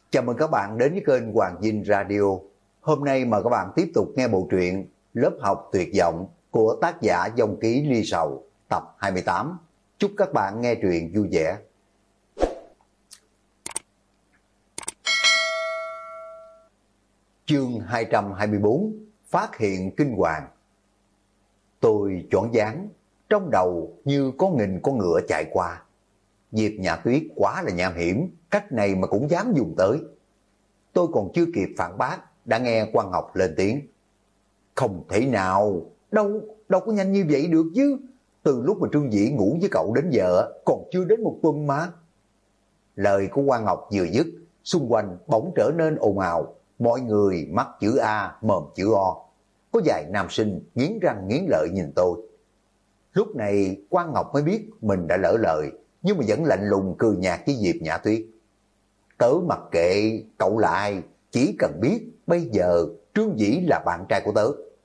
Chào mừng các bạn đến với kênh Hoàng Dinh Radio. Hôm nay mời các bạn tiếp tục nghe bộ truyện Lớp học tuyệt vọng của tác giả Dòng Ký Ly Sầu tập 28. Chúc các bạn nghe truyện vui vẻ. Chương 224: Phát hiện kinh hoàng. Tôi choáng váng, trong đầu như có nghìn con ngựa chạy qua. Diệp Nhã Tuyết quá là nham hiểm, cách này mà cũng dám dùng tới. Tôi còn chưa kịp phản bác, đã nghe Quan Ngọc lên tiếng. Không thể nào, đâu có nhanh như vậy được chứ. Từ lúc mà Trương Dĩ ngủ với cậu đến giờ, còn chưa đến một tuần mà. Lời của Quan Ngọc vừa dứt, xung quanh bỗng trở nên ồn ào. Mọi người mắt chữ A, mồm chữ O. Có vài nam sinh nghiến răng nghiến lợi nhìn tôi. Lúc này Quan Ngọc mới biết mình đã lỡ lời, nhưng mà vẫn lạnh lùng cười nhạt với Diệp Nhã Tuyết. Tớ mặc kệ cậu là ai, chỉ cần biết bây giờ Trương Dĩ là bạn trai của tớ.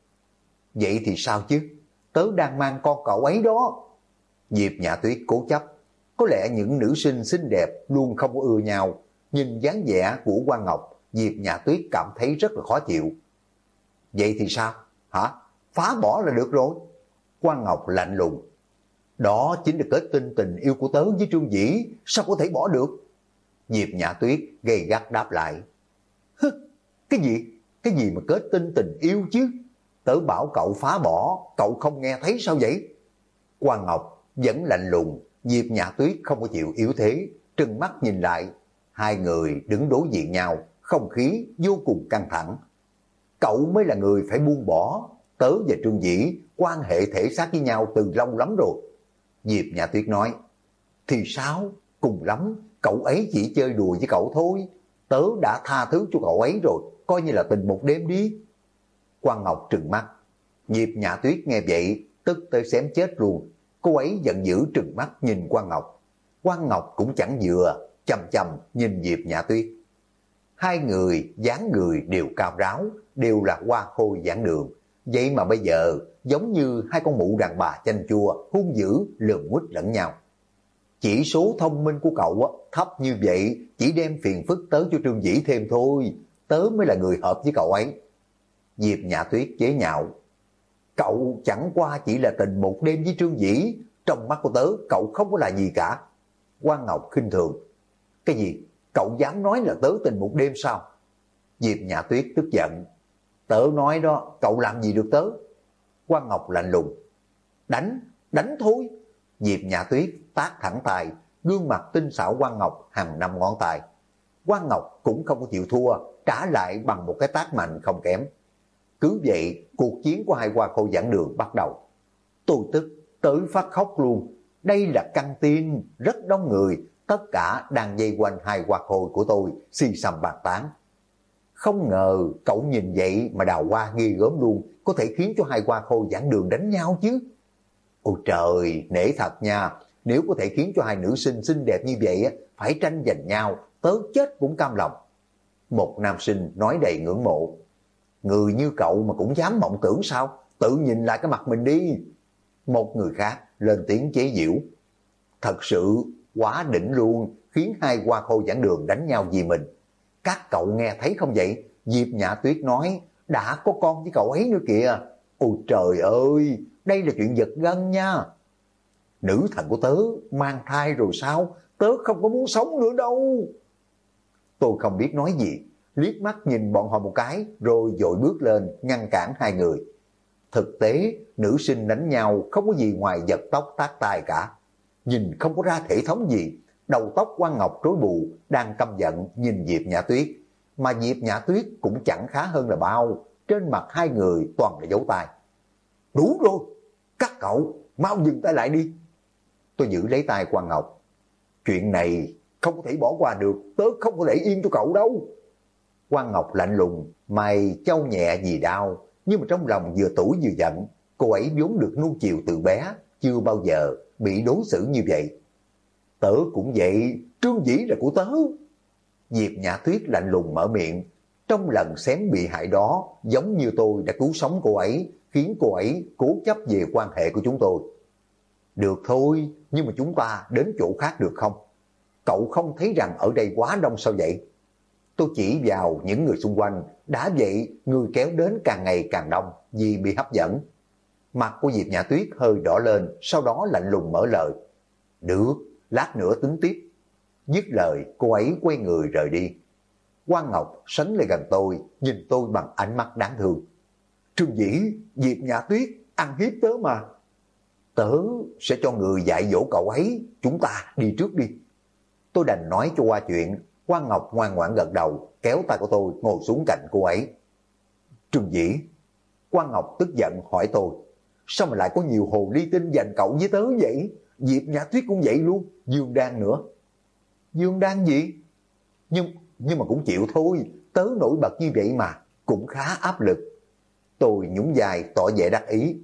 Vậy thì sao chứ, tớ đang mang con cậu ấy đó. Diệp Nhã Tuyết cố chấp. Có lẽ những nữ sinh xinh đẹp luôn không có ưa nhau. Nhìn dáng vẻ của Quan Ngọc, Diệp Nhã Tuyết cảm thấy rất là khó chịu. Vậy thì sao? Hả? Phá bỏ là được rồi. Quan Ngọc lạnh lùng. Đó chính là kết tinh tình yêu của tớ với Trương Dĩ, sao có thể bỏ được? Diệp Nhã Tuyết gay gắt đáp lại. Hứ, cái gì? Cái gì mà kết tinh tình yêu chứ? Tớ bảo cậu phá bỏ, cậu không nghe thấy sao vậy? Quan Ngọc vẫn lạnh lùng, Diệp Nhã Tuyết không có chịu yếu thế, trừng mắt nhìn lại. Hai người đứng đối diện nhau, không khí vô cùng căng thẳng. Cậu mới là người phải buông bỏ, tớ và Trương Dĩ quan hệ thể xác với nhau từ lâu lắm rồi. Diệp Nhã Tuyết nói. Thì sao? Cùng lắm, cậu ấy chỉ chơi đùa với cậu thôi. Tớ đã tha thứ cho cậu ấy rồi, coi như là tình một đêm đi. Quan Ngọc trừng mắt. Diệp Nhã Tuyết nghe vậy, tức tới xém chết luôn. Cô ấy giận dữ trừng mắt nhìn Quan Ngọc. Quan Ngọc cũng chẳng vừa, chằm chằm nhìn Diệp Nhã Tuyết. Hai người dáng người đều cao ráo, đều là hoa khôi giảng đường. Vậy mà bây giờ giống như hai con mụ đàn bà chanh chua, hung dữ lườm nguýt lẫn nhau. Chỉ số thông minh của cậu thấp như vậy, chỉ đem phiền phức tới cho Trương Dĩ thêm thôi. Tớ mới là người hợp với cậu ấy. Diệp Nhã Tuyết chế nhạo. Cậu chẳng qua chỉ là tình một đêm với Trương Dĩ, trong mắt của tớ cậu không có là gì cả. Quan Ngọc khinh thường. Cái gì? Cậu dám nói là tớ tình một đêm sao? Diệp Nhã Tuyết tức giận. Tớ nói đó, cậu làm gì được tớ? Quan Ngọc lạnh lùng. Đánh thôi. Diệp Nhã Tuyết tát thẳng tay, gương mặt tinh xảo Quan Ngọc hàng năm ngón tay. Quan Ngọc cũng không có chịu thua, trả lại bằng một cái tát mạnh không kém. Cứ vậy, cuộc chiến của hai hoa khôi giảng đường bắt đầu. Tôi tức tới phát khóc luôn. Đây là căng tin, rất đông người, tất cả đang vây quanh hai hoa khôi của tôi, xì xầm bàn tán. Không ngờ cậu nhìn vậy mà đào hoa nghi gớm luôn, có thể khiến cho hai hoa khôi giảng đường đánh nhau chứ. Ôi trời, nể thật nha, nếu có thể khiến cho hai nữ sinh xinh đẹp như vậy phải tranh giành nhau, tớ chết cũng cam lòng. Một nam sinh nói đầy ngưỡng mộ. Người như cậu mà cũng dám mộng tưởng sao? Tự nhìn lại cái mặt mình đi. Một người khác lên tiếng chế giễu. Thật sự quá đỉnh luôn, khiến hai hoa khôi giảng đường đánh nhau vì mình. Các cậu nghe thấy không vậy? Diệp Nhã Tuyết nói đã có con với cậu ấy nữa kìa. Ôi trời ơi, đây là chuyện giật gân nha. Nữ thần của tớ mang thai rồi sao? Tớ không có muốn sống nữa đâu. Tôi không biết nói gì, liếc mắt nhìn bọn họ một cái rồi vội bước lên ngăn cản hai người. Thực tế, nữ sinh đánh nhau không có gì ngoài giật tóc tát tai cả. Nhìn không có ra thể thống gì. Đầu tóc Quan Ngọc rối bù, đang căm giận nhìn Diệp Nhã Tuyết. Mà Diệp Nhã Tuyết cũng chẳng khá hơn là bao. Trên mặt hai người toàn là dấu tay. Đủ rồi, các cậu mau dừng tay lại đi. Tôi giữ lấy tay Quan Ngọc. Chuyện này không có thể bỏ qua được, tớ không có để yên cho cậu đâu. Quan Ngọc lạnh lùng, mày châu nhẹ vì đau, nhưng mà trong lòng vừa tủi vừa giận. Cô ấy vốn được nuông chiều từ bé, chưa bao giờ bị đối xử như vậy. Tớ cũng vậy, Trương Dĩ là của tớ. Diệp Nhã Tuyết lạnh lùng mở miệng. Trong lần xém bị hại đó, giống như tôi đã cứu sống cô ấy, khiến cô ấy cố chấp về quan hệ của chúng tôi. Được thôi, nhưng mà chúng ta đến chỗ khác được không? Cậu không thấy rằng ở đây quá đông sao vậy? Tôi chỉ vào những người xung quanh, đã vậy người kéo đến càng ngày càng đông vì bị hấp dẫn. Mặt của Diệp Nhã Tuyết hơi đỏ lên, sau đó lạnh lùng mở lời. Được, lát nữa tính tiếp. Dứt lời, cô ấy quay người rời đi. Quang Ngọc sánh lại gần tôi, nhìn tôi bằng ánh mắt đáng thương. Trương Dĩ, Diệp Nhã Tuyết, ăn hiếp tớ mà. Tớ sẽ cho người dạy dỗ cậu ấy, chúng ta đi trước đi. Tôi đành nói cho qua chuyện. Quang Ngọc ngoan ngoãn gật đầu, kéo tay của tôi ngồi xuống cạnh cô ấy. Trương Dĩ, Quang Ngọc tức giận hỏi tôi, sao mà lại có nhiều hồ ly tinh giành cậu với tớ vậy? Diệp Nhã Tuyết cũng vậy luôn, Dương Đan nữa. Dương Đan gì? Nhưng mà cũng chịu thôi, tớ nổi bật như vậy mà, cũng khá áp lực. Tôi nhún vai tỏ vẻ đắc ý.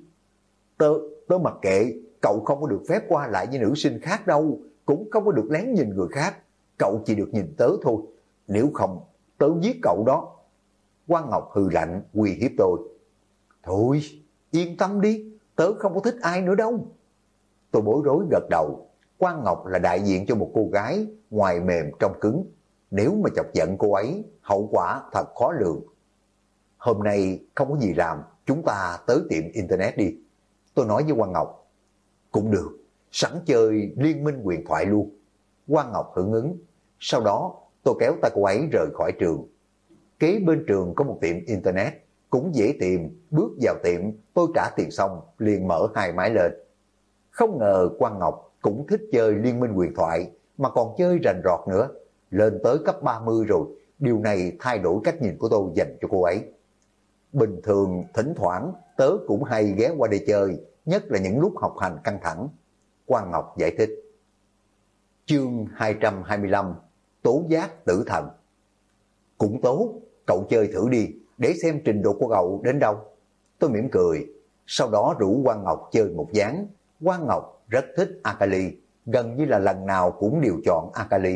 Tớ mặc kệ, cậu không có được phép qua lại với nữ sinh khác đâu, cũng không có được lén nhìn người khác, cậu chỉ được nhìn tớ thôi, nếu không tớ giết cậu đó. Quang Ngọc hừ lạnh uy hiếp tôi. Thôi, yên tâm đi, tớ không có thích ai nữa đâu. Tôi bối rối gật đầu. Quang Ngọc là đại diện cho một cô gái, ngoài mềm trong cứng. Nếu mà chọc giận cô ấy, hậu quả thật khó lường. Hôm nay không có gì làm, chúng ta tới tiệm Internet đi. Tôi nói với Quang Ngọc. Cũng được, sẵn chơi liên minh huyền thoại luôn. Quang Ngọc hưởng ứng. Sau đó tôi kéo tay cô ấy rời khỏi trường. Kế bên trường có một tiệm Internet, cũng dễ tìm. Bước vào tiệm, tôi trả tiền xong, liền mở hai máy lên. Không ngờ Quang Ngọc cũng thích chơi liên minh huyền thoại, mà còn chơi rành rọt nữa. Lên tới cấp 30 rồi, điều này thay đổi cách nhìn của tôi dành cho cô ấy. Bình thường, thỉnh thoảng, tớ cũng hay ghé qua đây chơi, nhất là những lúc học hành căng thẳng. Quang Ngọc giải thích. Chương 225, Tố giác tử thần. Cũng tốt, cậu chơi thử đi, để xem trình độ của cậu đến đâu. Tôi mỉm cười, sau đó rủ Quang Ngọc chơi một ván. Quang Ngọc rất thích Akali, gần như là lần nào cũng đều chọn Akali.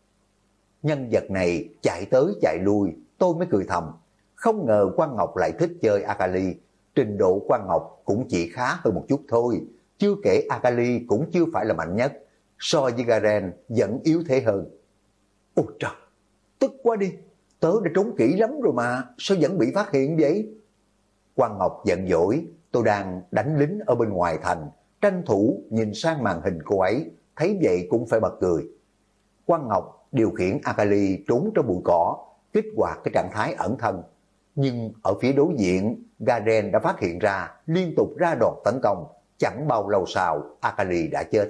Nhân vật này chạy tới chạy lui, tôi mới cười thầm. Không ngờ Quang Ngọc lại thích chơi Akali, trình độ Quang Ngọc cũng chỉ khá hơn một chút thôi. Chưa kể Akali cũng chưa phải là mạnh nhất, so với Garen vẫn yếu thế hơn. Ôi trời, tức quá đi, tớ đã trốn kỹ lắm rồi mà, sao vẫn bị phát hiện vậy? Quang Ngọc giận dỗi, tôi đang đánh lính ở bên ngoài thành, tranh thủ nhìn sang màn hình cô ấy, thấy vậy cũng phải bật cười. Quang Ngọc điều khiển Akali trốn trong bụi cỏ, kích hoạt cái trạng thái ẩn thân. Nhưng ở phía đối diện, Garen đã phát hiện ra, liên tục ra đòn tấn công. Chẳng bao lâu sau, Akali đã chết.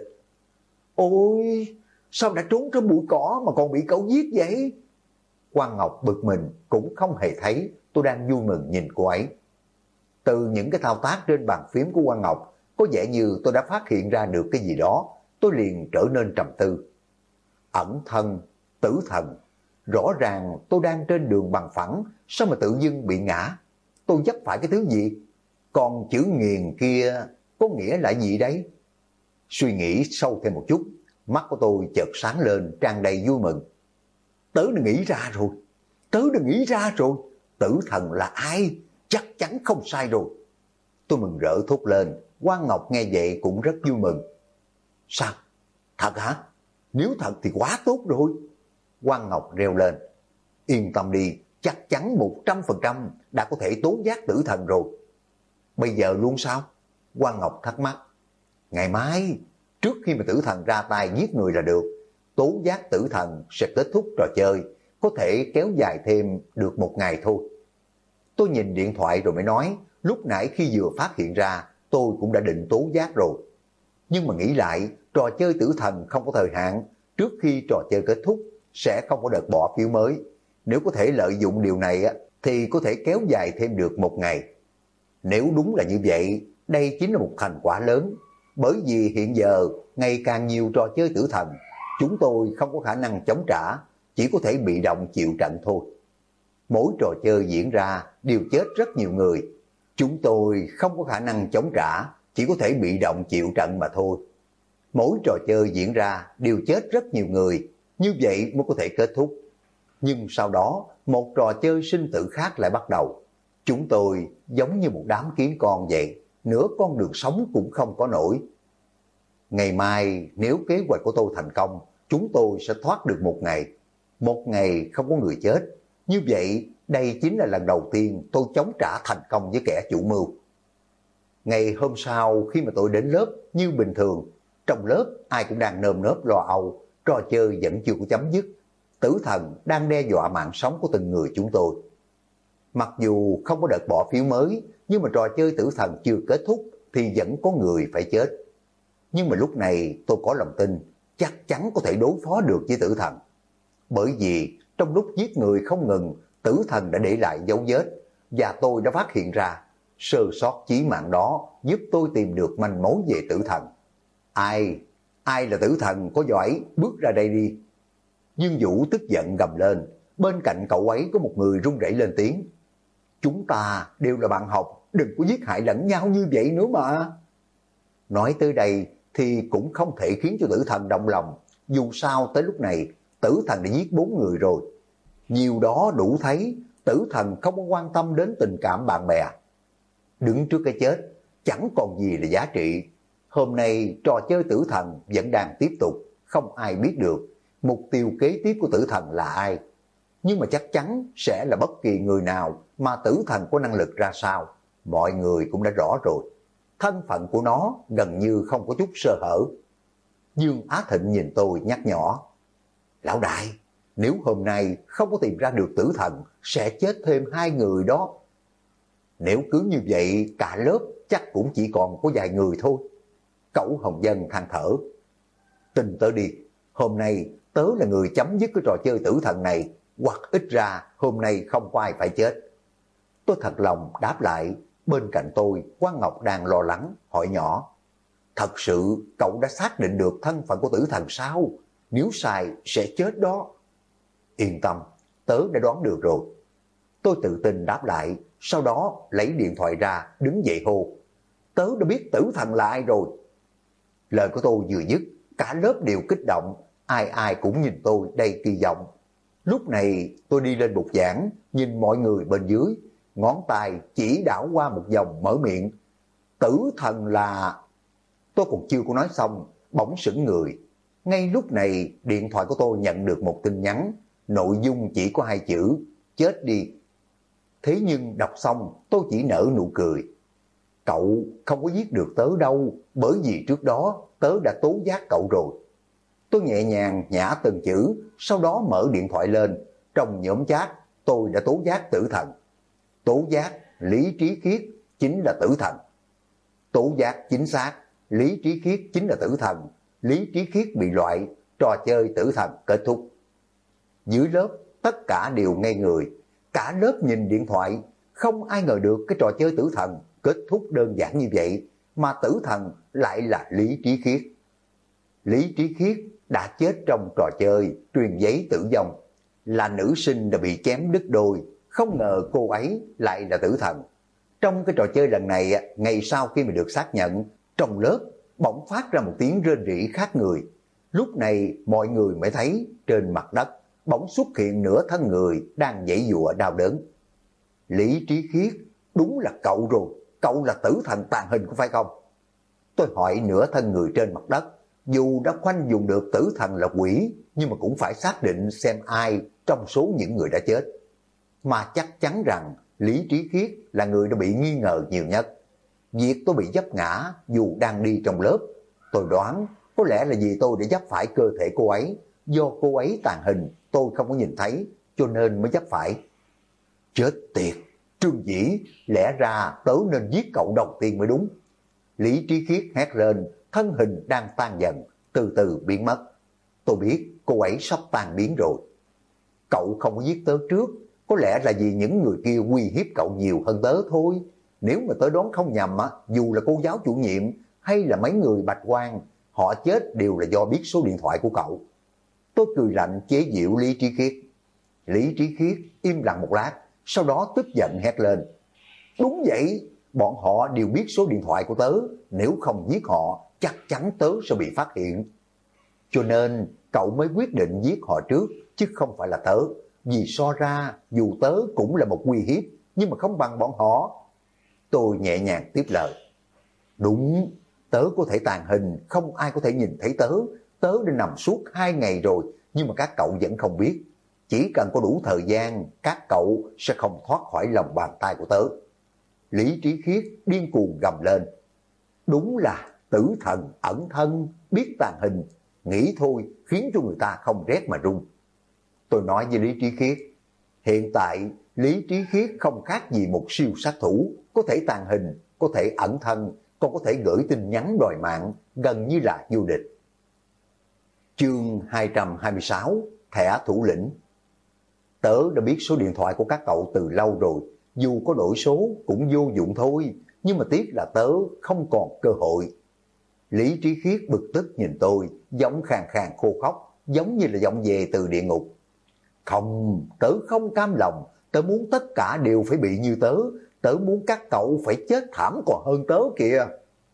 Ôi, sao đã trốn trong bụi cỏ mà còn bị cậu giết vậy? Quang Ngọc bực mình, cũng không hề thấy tôi đang vui mừng nhìn cô ấy. Từ những cái thao tác trên bàn phím của Quang Ngọc, có vẻ như tôi đã phát hiện ra được cái gì đó. Tôi liền trở nên trầm tư. Ẩn thân, tử thần. Rõ ràng tôi đang trên đường bằng phẳng, sao mà tự dưng bị ngã? Tôi dấp phải cái thứ gì? Còn chữ nghiền kia có nghĩa là gì đấy? Suy nghĩ sâu thêm một chút, mắt của tôi chợt sáng lên tràn đầy vui mừng. Tớ đã nghĩ ra rồi, tử thần là ai? Chắc chắn không sai rồi. Tôi mừng rỡ thốt lên. Quang Ngọc nghe vậy cũng rất vui mừng. Sao? Thật hả? Nếu thật thì quá tốt rồi. Quang Ngọc reo lên. Yên tâm đi, chắc chắn 100% đã có thể tố giác tử thần rồi. Bây giờ luôn sao? Quang Ngọc thắc mắc. Ngày mai, trước khi mà tử thần ra tay giết người là được. Tố giác tử thần sẽ kết thúc trò chơi, có thể kéo dài thêm được 1 ngày thôi. Tôi nhìn điện thoại rồi mới nói, lúc nãy khi vừa phát hiện ra, tôi cũng đã định tố giác rồi. Nhưng mà nghĩ lại, trò chơi tử thần không có thời hạn, trước khi trò chơi kết thúc, sẽ không có đợt bỏ phiếu mới. Nếu có thể lợi dụng điều này thì có thể kéo dài thêm được 1 ngày. Nếu đúng là như vậy, đây chính là một thành quả lớn. Bởi vì hiện giờ, ngày càng nhiều trò chơi tử thần, chúng tôi không có khả năng chống trả, chỉ có thể bị động chịu trận thôi. Mỗi trò chơi diễn ra đều chết rất nhiều người. Chúng tôi không có khả năng chống trả, chỉ có thể bị động chịu trận mà thôi. Mỗi trò chơi diễn ra đều chết rất nhiều người, như vậy mới có thể kết thúc. Nhưng sau đó, một trò chơi sinh tử khác lại bắt đầu. Chúng tôi giống như một đám kiến con vậy, nửa con đường sống cũng không có nổi. Ngày mai nếu kế hoạch của tôi thành công, chúng tôi sẽ thoát được 1 ngày. 1 ngày không có người chết, Như vậy, đây chính là lần đầu tiên tôi chống trả thành công với kẻ chủ mưu. Ngày hôm sau khi mà tôi đến lớp như bình thường, trong lớp ai cũng đang nơm nớp lo âu, trò chơi vẫn chưa có chấm dứt. Tử thần đang đe dọa mạng sống của từng người chúng tôi. Mặc dù không có đợt bỏ phiếu mới, nhưng mà trò chơi tử thần chưa kết thúc thì vẫn có người phải chết. Nhưng mà lúc này tôi có lòng tin chắc chắn có thể đối phó được với tử thần. Bởi vì trong lúc giết người không ngừng, tử thần đã để lại dấu vết và tôi đã phát hiện ra sơ sót chí mạng đó giúp tôi tìm được manh mối về tử thần. Ai là tử thần có giỏi, bước ra đây đi. Dương Vũ tức giận gầm lên, bên cạnh cậu ấy có một người run rẩy lên tiếng. Chúng ta đều là bạn học, đừng có giết hại lẫn nhau như vậy nữa mà. Nói tới đây thì cũng không thể khiến cho tử thần động lòng, dù sao tới lúc này tử thần đã giết 4 người rồi. Nhiều đó đủ thấy tử thần không có quan tâm đến tình cảm bạn bè. Đứng trước cái chết chẳng còn gì là giá trị. Hôm nay trò chơi tử thần vẫn đang tiếp tục, không ai biết được mục tiêu kế tiếp của tử thần là ai. Nhưng mà chắc chắn sẽ là bất kỳ người nào mà tử thần có năng lực ra sao, mọi người cũng đã rõ rồi. Thân phận của nó gần như không có chút sơ hở. Dương Á Thịnh nhìn tôi nhắc nhỏ. Lão đại, nếu hôm nay không có tìm ra được tử thần, sẽ chết thêm 2 người đó. Nếu cứ như vậy, cả lớp chắc cũng chỉ còn có vài người thôi. Cậu Hồng Dân than thở. Tin tớ đi, hôm nay tớ là người chấm dứt cái trò chơi tử thần này, hoặc ít ra hôm nay không có ai phải chết. Tôi thật lòng đáp lại. Bên cạnh tôi, Quang Ngọc đang lo lắng, hỏi nhỏ. Thật sự cậu đã xác định được thân phận của tử thần sao? Nếu sai sẽ chết đó. Yên tâm, tớ đã đoán được rồi. Tôi tự tin đáp lại, sau đó lấy điện thoại ra, đứng dậy hô. Tớ đã biết tử thần là ai rồi. Lời của tôi vừa dứt, cả lớp đều kích động, ai ai cũng nhìn tôi đầy kỳ vọng. Lúc này tôi đi lên bục giảng, nhìn mọi người bên dưới, ngón tay chỉ đảo qua một vòng mở miệng. Tử thần là... Tôi còn chưa có nói xong, bỗng sững người. Ngay lúc này điện thoại của tôi nhận được một tin nhắn, nội dung chỉ có 2 chữ, chết đi. Thế nhưng đọc xong tôi chỉ nở nụ cười. Cậu không có giết được tớ đâu, bởi vì trước đó tớ đã tố giác cậu rồi. Tôi nhẹ nhàng nhả từng chữ, sau đó mở điện thoại lên. Trong nhóm chat tôi đã tố giác tử thần. Tố giác Lý Trí Khiết chính là tử thần. Tố giác chính xác, Lý Trí Khiết chính là tử thần. Lý Trí Khiết bị loại, trò chơi tử thần kết thúc. Dưới lớp tất cả đều ngây người, cả lớp nhìn điện thoại, không ai ngờ được cái trò chơi tử thần kết thúc đơn giản như vậy, mà tử thần lại là Lý Trí Khiết. Lý Trí Khiết đã chết trong trò chơi truyền giấy tử vong, là nữ sinh đã bị chém đứt đôi, không ngờ cô ấy lại là tử thần. Trong cái trò chơi lần này, ngay sau khi mà được xác nhận, trong lớp bỗng phát ra một tiếng rên rỉ khác người. Lúc này mọi người mới thấy trên mặt đất bỗng xuất hiện nửa thân người đang giãy giụa đau đớn. Lý Trí Khiết, đúng là cậu rồi, cậu là tử thần tàn hình có phải không? Tôi hỏi nửa thân người trên mặt đất, dù đã khoanh dùng được tử thần là quỷ, nhưng mà cũng phải xác định xem ai trong số những người đã chết. Mà chắc chắn rằng Lý Trí Khiết là người đã bị nghi ngờ nhiều nhất. Việc tôi bị vấp ngã dù đang đi trong lớp, tôi đoán có lẽ là vì tôi đã vấp phải cơ thể cô ấy, do cô ấy tàn hình tôi không có nhìn thấy, cho nên mới vấp phải. Chết tiệt, Trương Dĩ, lẽ ra tớ nên giết cậu đầu tiên mới đúng. Lý Trí Khiết hét lên, thân hình đang tan dần, từ từ biến mất. Tôi biết cô ấy sắp tan biến rồi. Cậu không có giết tớ trước, có lẽ là vì những người kia uy hiếp cậu nhiều hơn tớ thôi. Nếu mà tớ đoán không nhầm, dù là cô giáo chủ nhiệm hay là mấy người Bạch Quang, họ chết đều là do biết số điện thoại của cậu. Tôi cười lạnh chế giễu Lý Trí Khiết. Lý Trí Khiết im lặng một lát, sau đó tức giận hét lên. Đúng vậy, bọn họ đều biết số điện thoại của tớ, nếu không giết họ, chắc chắn tớ sẽ bị phát hiện. Cho nên cậu mới quyết định giết họ trước, chứ không phải là tớ. Vì so ra, dù tớ cũng là một uy hiếp, nhưng mà không bằng bọn họ. Tôi nhẹ nhàng tiếp lời. Đúng, tớ có thể tàn hình, không ai có thể nhìn thấy tớ. Tớ đã nằm suốt 2 ngày rồi, nhưng mà các cậu vẫn không biết. Chỉ cần có đủ thời gian, các cậu sẽ không thoát khỏi lòng bàn tay của tớ. Lý Trí Khiết điên cuồng gầm lên. Đúng là tử thần ẩn thân, biết tàng hình, nghĩ thôi khiến cho người ta không rét mà run. Tôi nói với Lý Trí Khiết, hiện tại Lý Trí Khiết không khác gì một siêu sát thủ, có thể tàng hình, có thể ẩn thân, còn có thể gửi tin nhắn đòi mạng, gần như là vô địch. Chương 226, thẻ thủ lĩnh. Tớ đã biết số điện thoại của các cậu từ lâu rồi, dù có đổi số cũng vô dụng thôi, nhưng mà tiếc là tớ không còn cơ hội. Lý Trí Khiết bực tức nhìn tôi, giọng khàn khàn khô khóc, giống như là giọng về từ địa ngục. Không, tớ không cam lòng, tớ muốn tất cả đều phải bị như tớ, tớ muốn các cậu phải chết thảm còn hơn tớ kìa.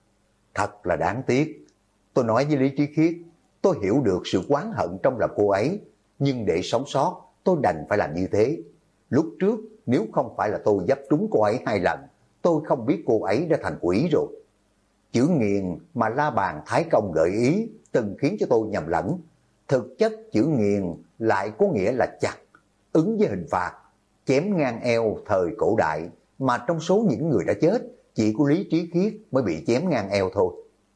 Thật là đáng tiếc. Tôi nói với Lý Trí Khiết, tôi hiểu được sự oán hận trong lòng cô ấy, nhưng để sống sót, tôi đành phải làm như thế. Lúc trước, nếu không phải là tôi giáp trúng cô ấy 2 lần, tôi không biết cô ấy đã thành quỷ rồi. Chữ nghiền mà La Bàn Thái Công gợi ý từng khiến cho tôi nhầm lẫn. Thực chất chữ nghiền lại có nghĩa là chặt, ứng với hình phạt, chém ngang eo thời cổ đại, mà trong số những người đã chết, chỉ có Lý Trí Khiết mới bị chém ngang eo thôi.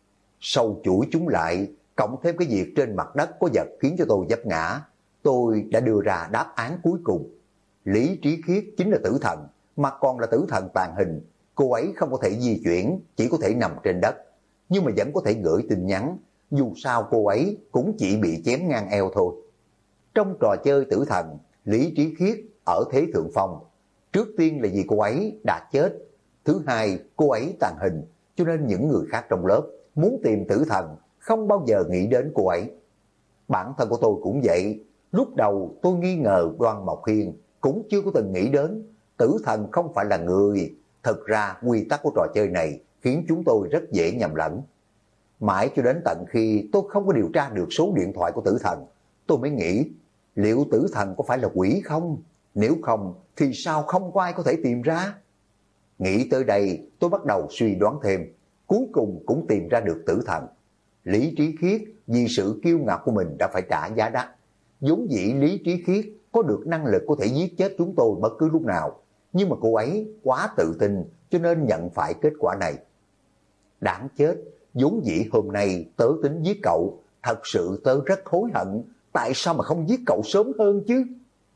Sau chuỗi chúng lại, cộng thêm cái việc trên mặt đất có vật khiến cho tôi vấp ngã, tôi đã đưa ra đáp án cuối cùng. Lý Trí Khiết chính là tử thần, mà còn là tử thần tàn hình. Cô ấy không có thể di chuyển, chỉ có thể nằm trên đất, nhưng mà vẫn có thể gửi tin nhắn. Dù sao cô ấy cũng chỉ bị chém ngang eo thôi. Trong trò chơi tử thần, Lý Trí Khiết ở thế thượng phong. Trước tiên là vì cô ấy đã chết, thứ hai cô ấy tàn hình, cho nên những người khác trong lớp muốn tìm tử thần không bao giờ nghĩ đến cô ấy. Bản thân của tôi cũng vậy. Lúc đầu tôi nghi ngờ Đoan Mộc Hiên, cũng chưa có từng nghĩ đến tử thần không phải là người. Thật ra quy tắc của trò chơi này khiến chúng tôi rất dễ nhầm lẫn. Mãi cho đến tận khi tôi không có điều tra được số điện thoại của tử thần, tôi mới nghĩ liệu tử thần có phải là quỷ không? Nếu không thì sao không có ai có thể tìm ra? Nghĩ tới đây tôi bắt đầu suy đoán thêm, cuối cùng cũng tìm ra được tử thần. Lý Trí Khiết vì sự kiêu ngạo của mình đã phải trả giá đắt. Vốn dĩ Lý Trí Khiết có được năng lực có thể giết chết chúng tôi bất cứ lúc nào, nhưng mà cô ấy quá tự tin cho nên nhận phải kết quả này. Đáng chết, vốn dĩ hôm nay tớ tính giết cậu, thật sự tớ rất hối hận, tại sao mà không giết cậu sớm hơn chứ?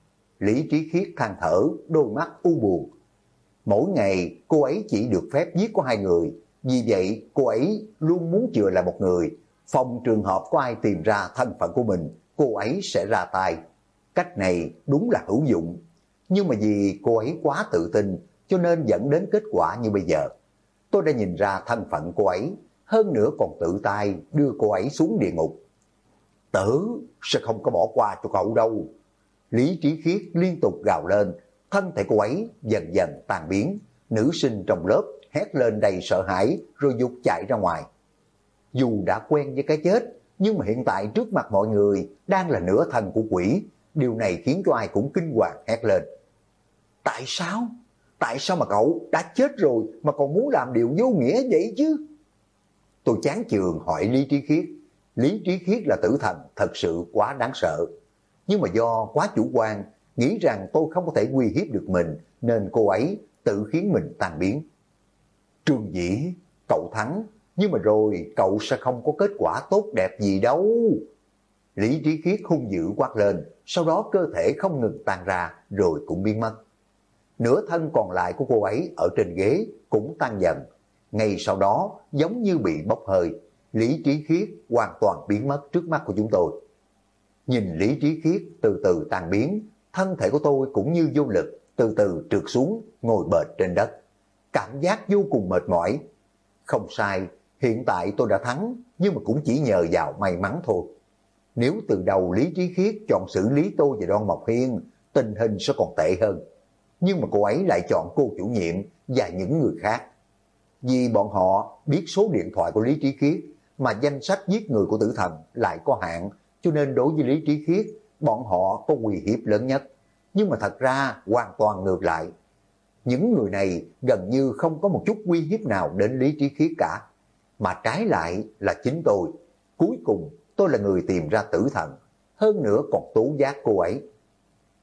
Lý Trí Khiết than thở, đôi mắt u buồn. Mỗi ngày cô ấy chỉ được phép giết có 2 người, vì vậy cô ấy luôn muốn chừa là một người, phòng trường hợp có ai tìm ra thân phận của mình, cô ấy sẽ ra tay. Cách này đúng là hữu dụng, nhưng mà vì cô ấy quá tự tin cho nên dẫn đến kết quả như bây giờ. Tôi đã nhìn ra thân phận cô ấy, hơn nữa còn tự tay đưa cô ấy xuống địa ngục. Tớ sẽ không có bỏ qua cho cậu đâu. Lý Trí Khiết liên tục gào lên, thân thể cô ấy dần dần tan biến. Nữ sinh trong lớp hét lên đầy sợ hãi rồi giục chạy ra ngoài. Dù đã quen với cái chết, nhưng mà hiện tại trước mặt mọi người đang là nửa thân của quỷ. Điều này khiến cho ai cũng kinh hoàng hét lên. Tại sao? Tại sao mà cậu đã chết rồi mà còn muốn làm điều vô nghĩa vậy chứ? Tôi chán chường hỏi Lý Trí Khiết. Lý Trí Khiết là tử thần thật sự quá đáng sợ. Nhưng mà do quá chủ quan, nghĩ rằng tôi không có thể uy hiếp được mình, nên cô ấy tự khiến mình tan biến. Trương Dĩ, cậu thắng, nhưng mà rồi cậu sẽ không có kết quả tốt đẹp gì đâu. Lý Trí Khiết hung dữ quát lên, sau đó cơ thể không ngừng tan ra rồi cũng biến mất. Nửa thân còn lại của cô ấy ở trên ghế cũng tan dần. Ngay sau đó giống như bị bốc hơi, Lý Trí Khiết hoàn toàn biến mất trước mắt của chúng tôi. Nhìn Lý Trí Khiết từ từ tan biến, thân thể của tôi cũng như vô lực, từ từ trượt xuống, ngồi bệt trên đất. Cảm giác vô cùng mệt mỏi. Không sai, hiện tại tôi đã thắng, nhưng mà cũng chỉ nhờ vào may mắn thôi. Nếu từ đầu Lý Trí Khiết chọn xử lý tôi và Đoan Mộc Hiên, tình hình sẽ còn tệ hơn. Nhưng mà cô ấy lại chọn cô chủ nhiệm và những người khác. Vì bọn họ biết số điện thoại của Lý Trí Khiết, mà danh sách giết người của tử thần lại có hạn, cho nên đối với Lý Trí Khiết, bọn họ có uy hiếp lớn nhất. Nhưng mà thật ra hoàn toàn ngược lại. Những người này gần như không có một chút uy hiếp nào đến Lý Trí Khiết cả. Mà trái lại là chính tôi. Cuối cùng tôi là người tìm ra tử thần, hơn nữa còn tố giác cô ấy.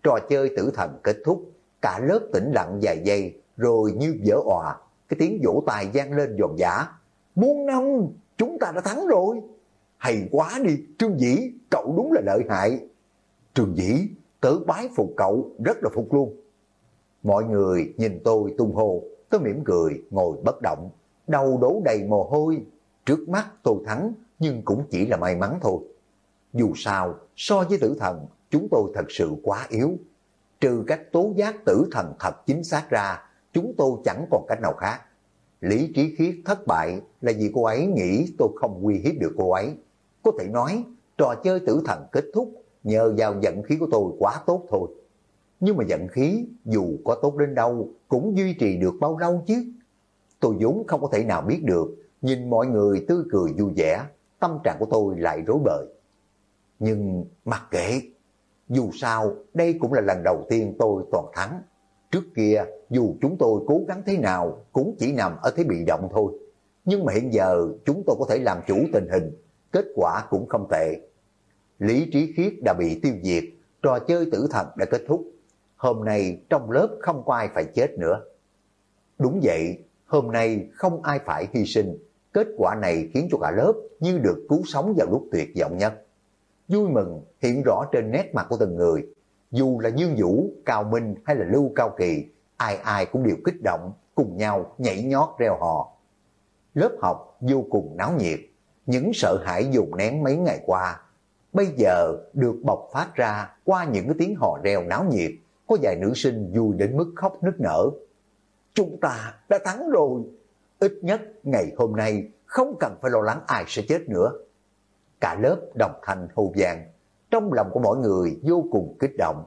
Trò chơi tử thần kết thúc, cả lớp tĩnh lặng vài giây, rồi như vỡ òa, cái tiếng vỗ tay vang lên giòn giã. Muôn năm, chúng ta đã thắng rồi. Hay quá đi, Trương Dĩ, cậu đúng là lợi hại. Trương Dĩ, tớ bái phục cậu, rất là phục luôn. Mọi người nhìn tôi tung hô, tôi mỉm cười, ngồi bất động, đầu đổ đầy mồ hôi. Trước mắt tôi thắng, nhưng cũng chỉ là may mắn thôi. Dù sao, so với tử thần, chúng tôi thật sự quá yếu. Trừ cách tố giác tử thần thật chính xác ra, chúng tôi chẳng còn cách nào khác. Lý Trí Khiết thất bại là vì cô ấy nghĩ tôi không uy hiếp được cô ấy. Có thể nói, trò chơi tử thần kết thúc nhờ vào vận khí của tôi quá tốt thôi. Nhưng mà vận khí dù có tốt đến đâu cũng duy trì được bao lâu chứ. Tôi vốn không có thể nào biết được, nhìn mọi người tươi cười vui vẻ, tâm trạng của tôi lại rối bời. Nhưng mặc kệ, dù sao đây cũng là lần đầu tiên tôi toàn thắng. Trước kia dù chúng tôi cố gắng thế nào cũng chỉ nằm ở thế bị động thôi. Nhưng mà hiện giờ chúng tôi có thể làm chủ tình hình, kết quả cũng không tệ. Lý Trí Khiết đã bị tiêu diệt, trò chơi tử thần đã kết thúc. Hôm nay trong lớp không có ai phải chết nữa. Đúng vậy, hôm nay không ai phải hy sinh. Kết quả này khiến cho cả lớp như được cứu sống vào lúc tuyệt vọng nhất. Vui mừng hiện rõ trên nét mặt của từng người. Dù là Dương Vũ, Cao Minh hay là Lưu Cao Kỳ, ai ai cũng đều kích động, cùng nhau nhảy nhót reo hò. Lớp học vô cùng náo nhiệt, những sợ hãi dồn nén mấy ngày qua, bây giờ được bộc phát ra qua những cái tiếng hò reo náo nhiệt, có vài nữ sinh vui đến mức khóc nức nở. Chúng ta đã thắng rồi, ít nhất ngày hôm nay không cần phải lo lắng ai sẽ chết nữa. Cả lớp đồng thanh hô vang, trong lòng của mỗi người vô cùng kích động.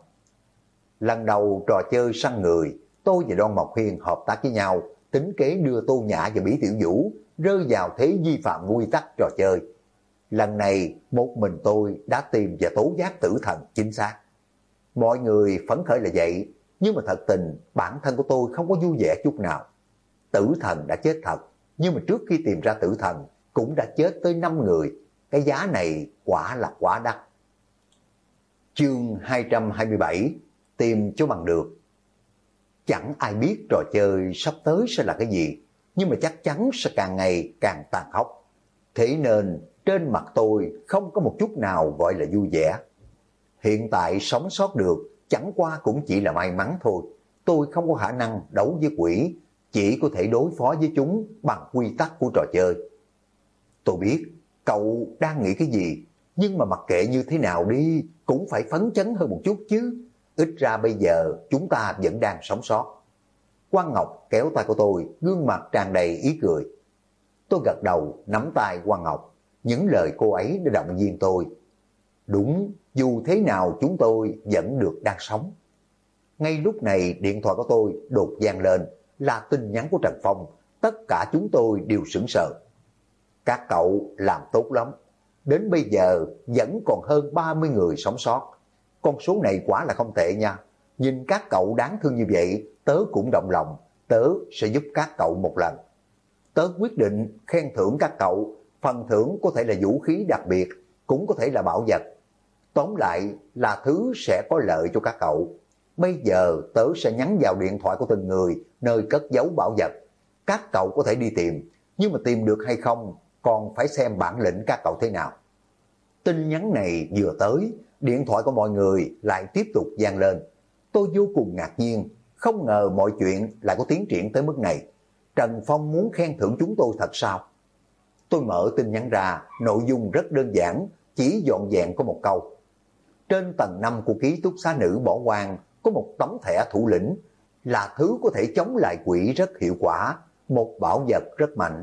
Lần đầu trò chơi săn người, tôi và Đoan Mộc Hiên hợp tác với nhau, tính kế đưa Tô Nhã và Bỉ Tiểu Vũ rơi vào thế vi phạm quy tắc trò chơi. Lần này một mình tôi đã tìm và tố giác tử thần chính xác. Mọi người phấn khởi là vậy, nhưng mà thật tình bản thân của tôi không có vui vẻ chút nào. Tử thần đã chết thật, nhưng mà trước khi tìm ra tử thần cũng đã chết tới 5 người. Cái giá này quả là quá đắt. Chương 227, tìm cho bằng được. Chẳng ai biết trò chơi sắp tới sẽ là cái gì, nhưng mà chắc chắn sẽ càng ngày càng tàn khốc. Thế nên trên mặt tôi không có một chút nào gọi là vui vẻ. Hiện tại sống sót được chẳng qua cũng chỉ là may mắn thôi. Tôi không có khả năng đấu với quỷ, chỉ có thể đối phó với chúng bằng quy tắc của trò chơi. Tôi biết cậu đang nghĩ cái gì, nhưng mà mặc kệ như thế nào đi cũng phải phấn chấn hơn một chút chứ. Ít ra bây giờ chúng ta vẫn đang sống sót. Quang Ngọc kéo tay của tôi, gương mặt tràn đầy ý cười. Tôi gật đầu nắm tay Quang Ngọc, những lời cô ấy đã động viên tôi. Đúng, dù thế nào chúng tôi vẫn được đang sống. Ngay lúc này điện thoại của tôi đột vang lên, là tin nhắn của Trần Phong. Tất cả chúng tôi đều sững sờ. Các cậu làm tốt lắm. Đến bây giờ vẫn còn hơn 30 người sống sót. Con số này quả là không tệ nha. Nhìn các cậu đáng thương như vậy, tớ cũng động lòng. Tớ sẽ giúp các cậu một lần. Tớ quyết định khen thưởng các cậu. Phần thưởng có thể là vũ khí đặc biệt, cũng có thể là bảo vật. Tóm lại là thứ sẽ có lợi cho các cậu. Bây giờ tớ sẽ nhắn vào điện thoại của từng người nơi cất giấu bảo vật. Các cậu có thể đi tìm, nhưng mà tìm được hay không còn phải xem bản lĩnh các cậu thế nào. Tin nhắn này vừa tới, điện thoại của mọi người lại tiếp tục vang lên. Tôi vô cùng ngạc nhiên, không ngờ mọi chuyện lại có tiến triển tới mức này. Trần Phong muốn khen thưởng chúng tôi thật sao? Tôi mở tin nhắn ra, nội dung rất đơn giản, chỉ dọn dẹn có một câu. Trên tầng 5 của ký túc xá nữ bỏ hoang có một tấm thẻ thủ lĩnh, là thứ có thể chống lại quỷ rất hiệu quả, một bảo vật rất mạnh.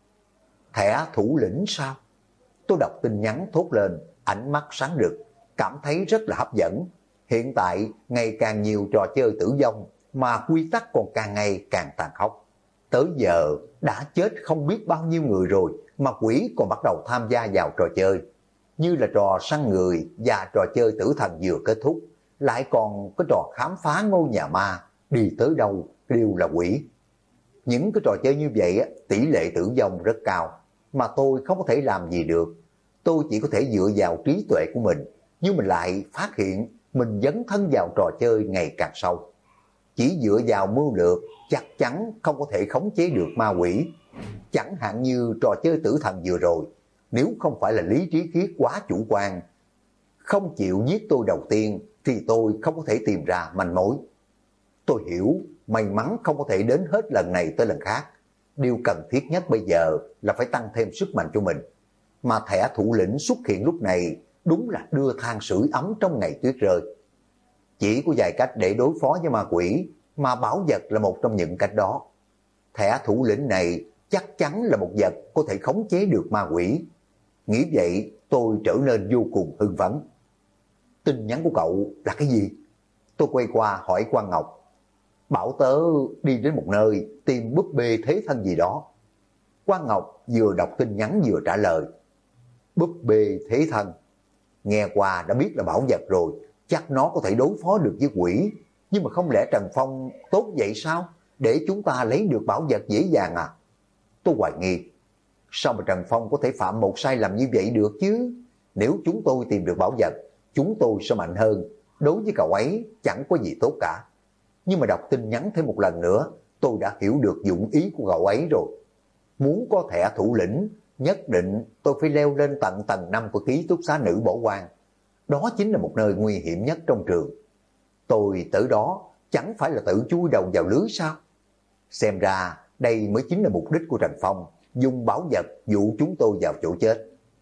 Thẻ thủ lĩnh sao? Tôi đọc tin nhắn thốt lên, ánh mắt sáng rực, cảm thấy rất là hấp dẫn. Hiện tại ngày càng nhiều trò chơi tử vong, mà quy tắc còn càng ngày càng tàn khốc. Tới giờ đã chết không biết bao nhiêu người rồi, mà quỷ còn bắt đầu tham gia vào trò chơi. Như là trò săn người và trò chơi tử thần vừa kết thúc, lại còn có trò khám phá ngôi nhà ma, đi tới đâu đều là quỷ. Những cái trò chơi như vậy tỷ lệ tử vong rất cao, mà tôi không có thể làm gì được. Tôi chỉ có thể dựa vào trí tuệ của mình, nhưng mình lại phát hiện mình dấn thân vào trò chơi ngày càng sâu. Chỉ dựa vào mưu lược chắc chắn không có thể khống chế được ma quỷ. Chẳng hạn như trò chơi tử thần vừa rồi, nếu không phải là lý trí khiết quá chủ quan, không chịu giết tôi đầu tiên thì tôi không có thể tìm ra manh mối. Tôi hiểu may mắn không có thể đến hết lần này tới lần khác. Điều cần thiết nhất bây giờ là phải tăng thêm sức mạnh cho mình. Mà thẻ thủ lĩnh xuất hiện lúc này đúng là đưa than sưởi ấm trong ngày tuyết rơi. Chỉ có vài cách để đối phó với ma quỷ, mà bảo vật là một trong những cách đó. Thẻ thủ lĩnh này chắc chắn là một vật có thể khống chế được ma quỷ. Nghĩ vậy tôi trở nên vô cùng hưng phấn. Tin nhắn của cậu là cái gì? Tôi quay qua hỏi Quang Ngọc. Bảo tớ đi đến một nơi tìm búp bê thế thân gì đó. Quang Ngọc vừa đọc tin nhắn vừa trả lời. Búp bê thế thân. Nghe qua đã biết là bảo vật rồi, chắc nó có thể đối phó được với quỷ. Nhưng mà không lẽ Trần Phong tốt vậy sao? Để chúng ta lấy được bảo vật dễ dàng à? Tôi hoài nghi. Sao mà Trần Phong có thể phạm một sai lầm như vậy được chứ? Nếu chúng tôi tìm được bảo vật, chúng tôi sẽ mạnh hơn. Đối với cậu ấy chẳng có gì tốt cả. Nhưng mà đọc tin nhắn thêm một lần nữa, tôi đã hiểu được dụng ý của cậu ấy rồi. Muốn có thẻ thủ lĩnh, nhất định tôi phải leo lên tận tầng 5 của ký túc xá nữ Bỏ Quan. Đó chính là một nơi nguy hiểm nhất trong trường. Tôi tới đó chẳng phải là tự chui đầu vào lưới sao? Xem ra đây mới chính là mục đích của Trần Phong, dùng bảo vật dụ chúng tôi vào chỗ chết.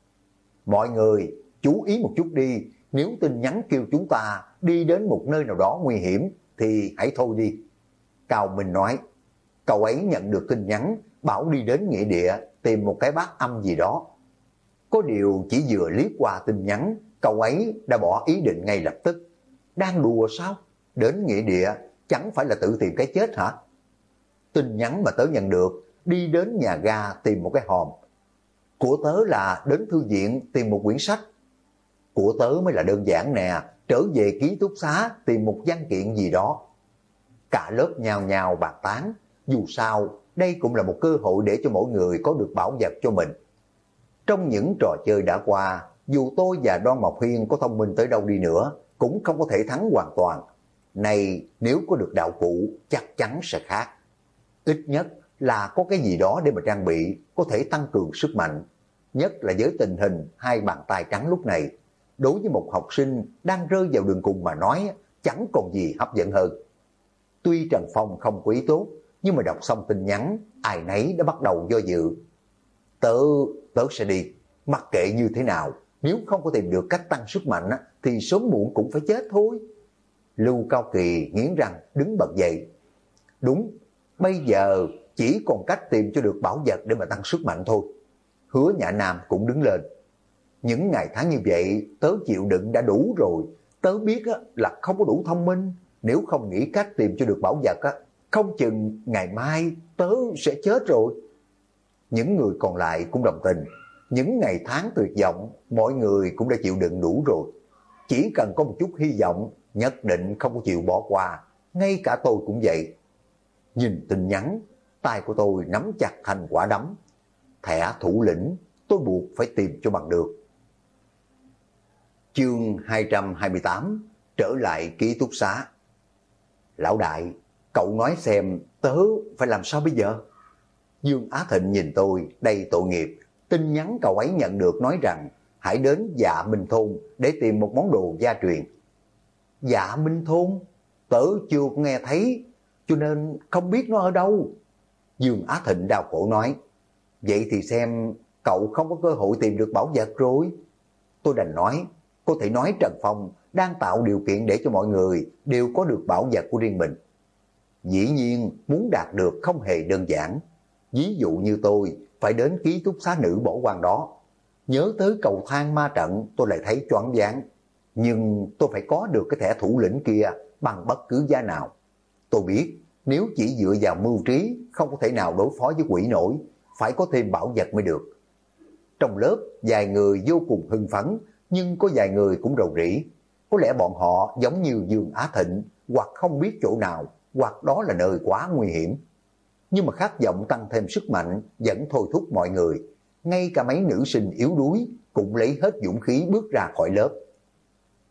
Mọi người chú ý một chút đi, nếu tin nhắn kêu chúng ta đi đến một nơi nào đó nguy hiểm thì hãy thôi đi. Cao Minh nói, cậu ấy nhận được tin nhắn bảo đi đến nghĩa địa tìm một cái bát âm gì đó. Có điều chỉ vừa liếc qua tin nhắn, cậu ấy đã bỏ ý định ngay lập tức. Đang đùa sao? Đến nghĩa địa chẳng phải là tự tìm cái chết hả? Tin nhắn mà tớ nhận được, đi đến nhà ga tìm một cái hòm. Của tớ là đến thư viện tìm một quyển sách. Của tớ mới là đơn giản nè, trở về ký túc xá tìm một văn kiện gì đó. Cả lớp nhào nhào bàn tán, dù sao đây cũng là một cơ hội để cho mỗi người có được bảo vật cho mình. Trong những trò chơi đã qua, dù tôi và Đoan Mộc Hiên có thông minh tới đâu đi nữa, cũng không có thể thắng hoàn toàn. Này nếu có được đạo cụ chắc chắn sẽ khác. Ít nhất là có cái gì đó để mà trang bị, có thể tăng cường sức mạnh. Nhất là với tình hình hai bàn tay trắng lúc này, đối với một học sinh đang rơi vào đường cùng mà nói, chẳng còn gì hấp dẫn hơn. Tuy Trần Phong không có ý tốt, nhưng mà đọc xong tin nhắn, ai nấy đã bắt đầu do dự. Tớ sẽ đi, mặc kệ như thế nào, nếu không có tìm được cách tăng sức mạnh thì sớm muộn cũng phải chết thôi. Lưu Cao Kỳ nghiến răng đứng bật dậy. Đúng, bây giờ chỉ còn cách tìm cho được bảo vật để mà tăng sức mạnh thôi. Hứa Nhã Nam cũng đứng lên. Những ngày tháng như vậy tớ chịu đựng đã đủ rồi. Tớ biết là không có đủ thông minh. Nếu không nghĩ cách tìm cho được bảo vật, không chừng ngày mai tớ sẽ chết rồi. Những người còn lại cũng đồng tình. Những ngày tháng tuyệt vọng, mọi người cũng đã chịu đựng đủ rồi. Chỉ cần có một chút hy vọng, nhất định không có chịu bỏ qua. Ngay cả tôi cũng vậy. Nhìn tin nhắn, tay của tôi nắm chặt thành quả đấm. Thẻ thủ lĩnh, tôi buộc phải tìm cho bằng được. Chương 228, trở lại ký túc xá. Lão đại, cậu nói xem tớ phải làm sao bây giờ? Dương Á Thịnh nhìn tôi đầy tội nghiệp. Tin nhắn cậu ấy nhận được nói rằng hãy đến Dạ Minh Thôn để tìm một món đồ gia truyền. Dạ Minh Thôn? Tớ chưa có nghe thấy, cho nên không biết nó ở đâu. Dương Á Thịnh đau khổ nói. Vậy thì xem cậu không có cơ hội tìm được bảo vật rồi. Tôi đành nói, có thể nói Trần Phong đang tạo điều kiện để cho mọi người đều có được bảo vật của riêng mình. Dĩ nhiên muốn đạt được không hề đơn giản. Ví dụ như tôi phải đến ký túc xá nữ Bỏ Quan đó. Nhớ tới cầu thang ma trận tôi lại thấy choáng váng. Nhưng tôi phải có được cái thẻ thủ lĩnh kia bằng bất cứ giá nào. Tôi biết nếu chỉ dựa vào mưu trí không có thể nào đối phó với quỷ nổi, phải có thêm bảo vật mới được. Trong lớp vài người vô cùng hưng phấn, nhưng có vài người cũng rầu rĩ. Có lẽ bọn họ giống như Dương Á Thịnh, hoặc không biết chỗ nào, hoặc đó là nơi quá nguy hiểm. Nhưng mà khát vọng tăng thêm sức mạnh vẫn thôi thúc mọi người. Ngay cả mấy nữ sinh yếu đuối cũng lấy hết dũng khí bước ra khỏi lớp.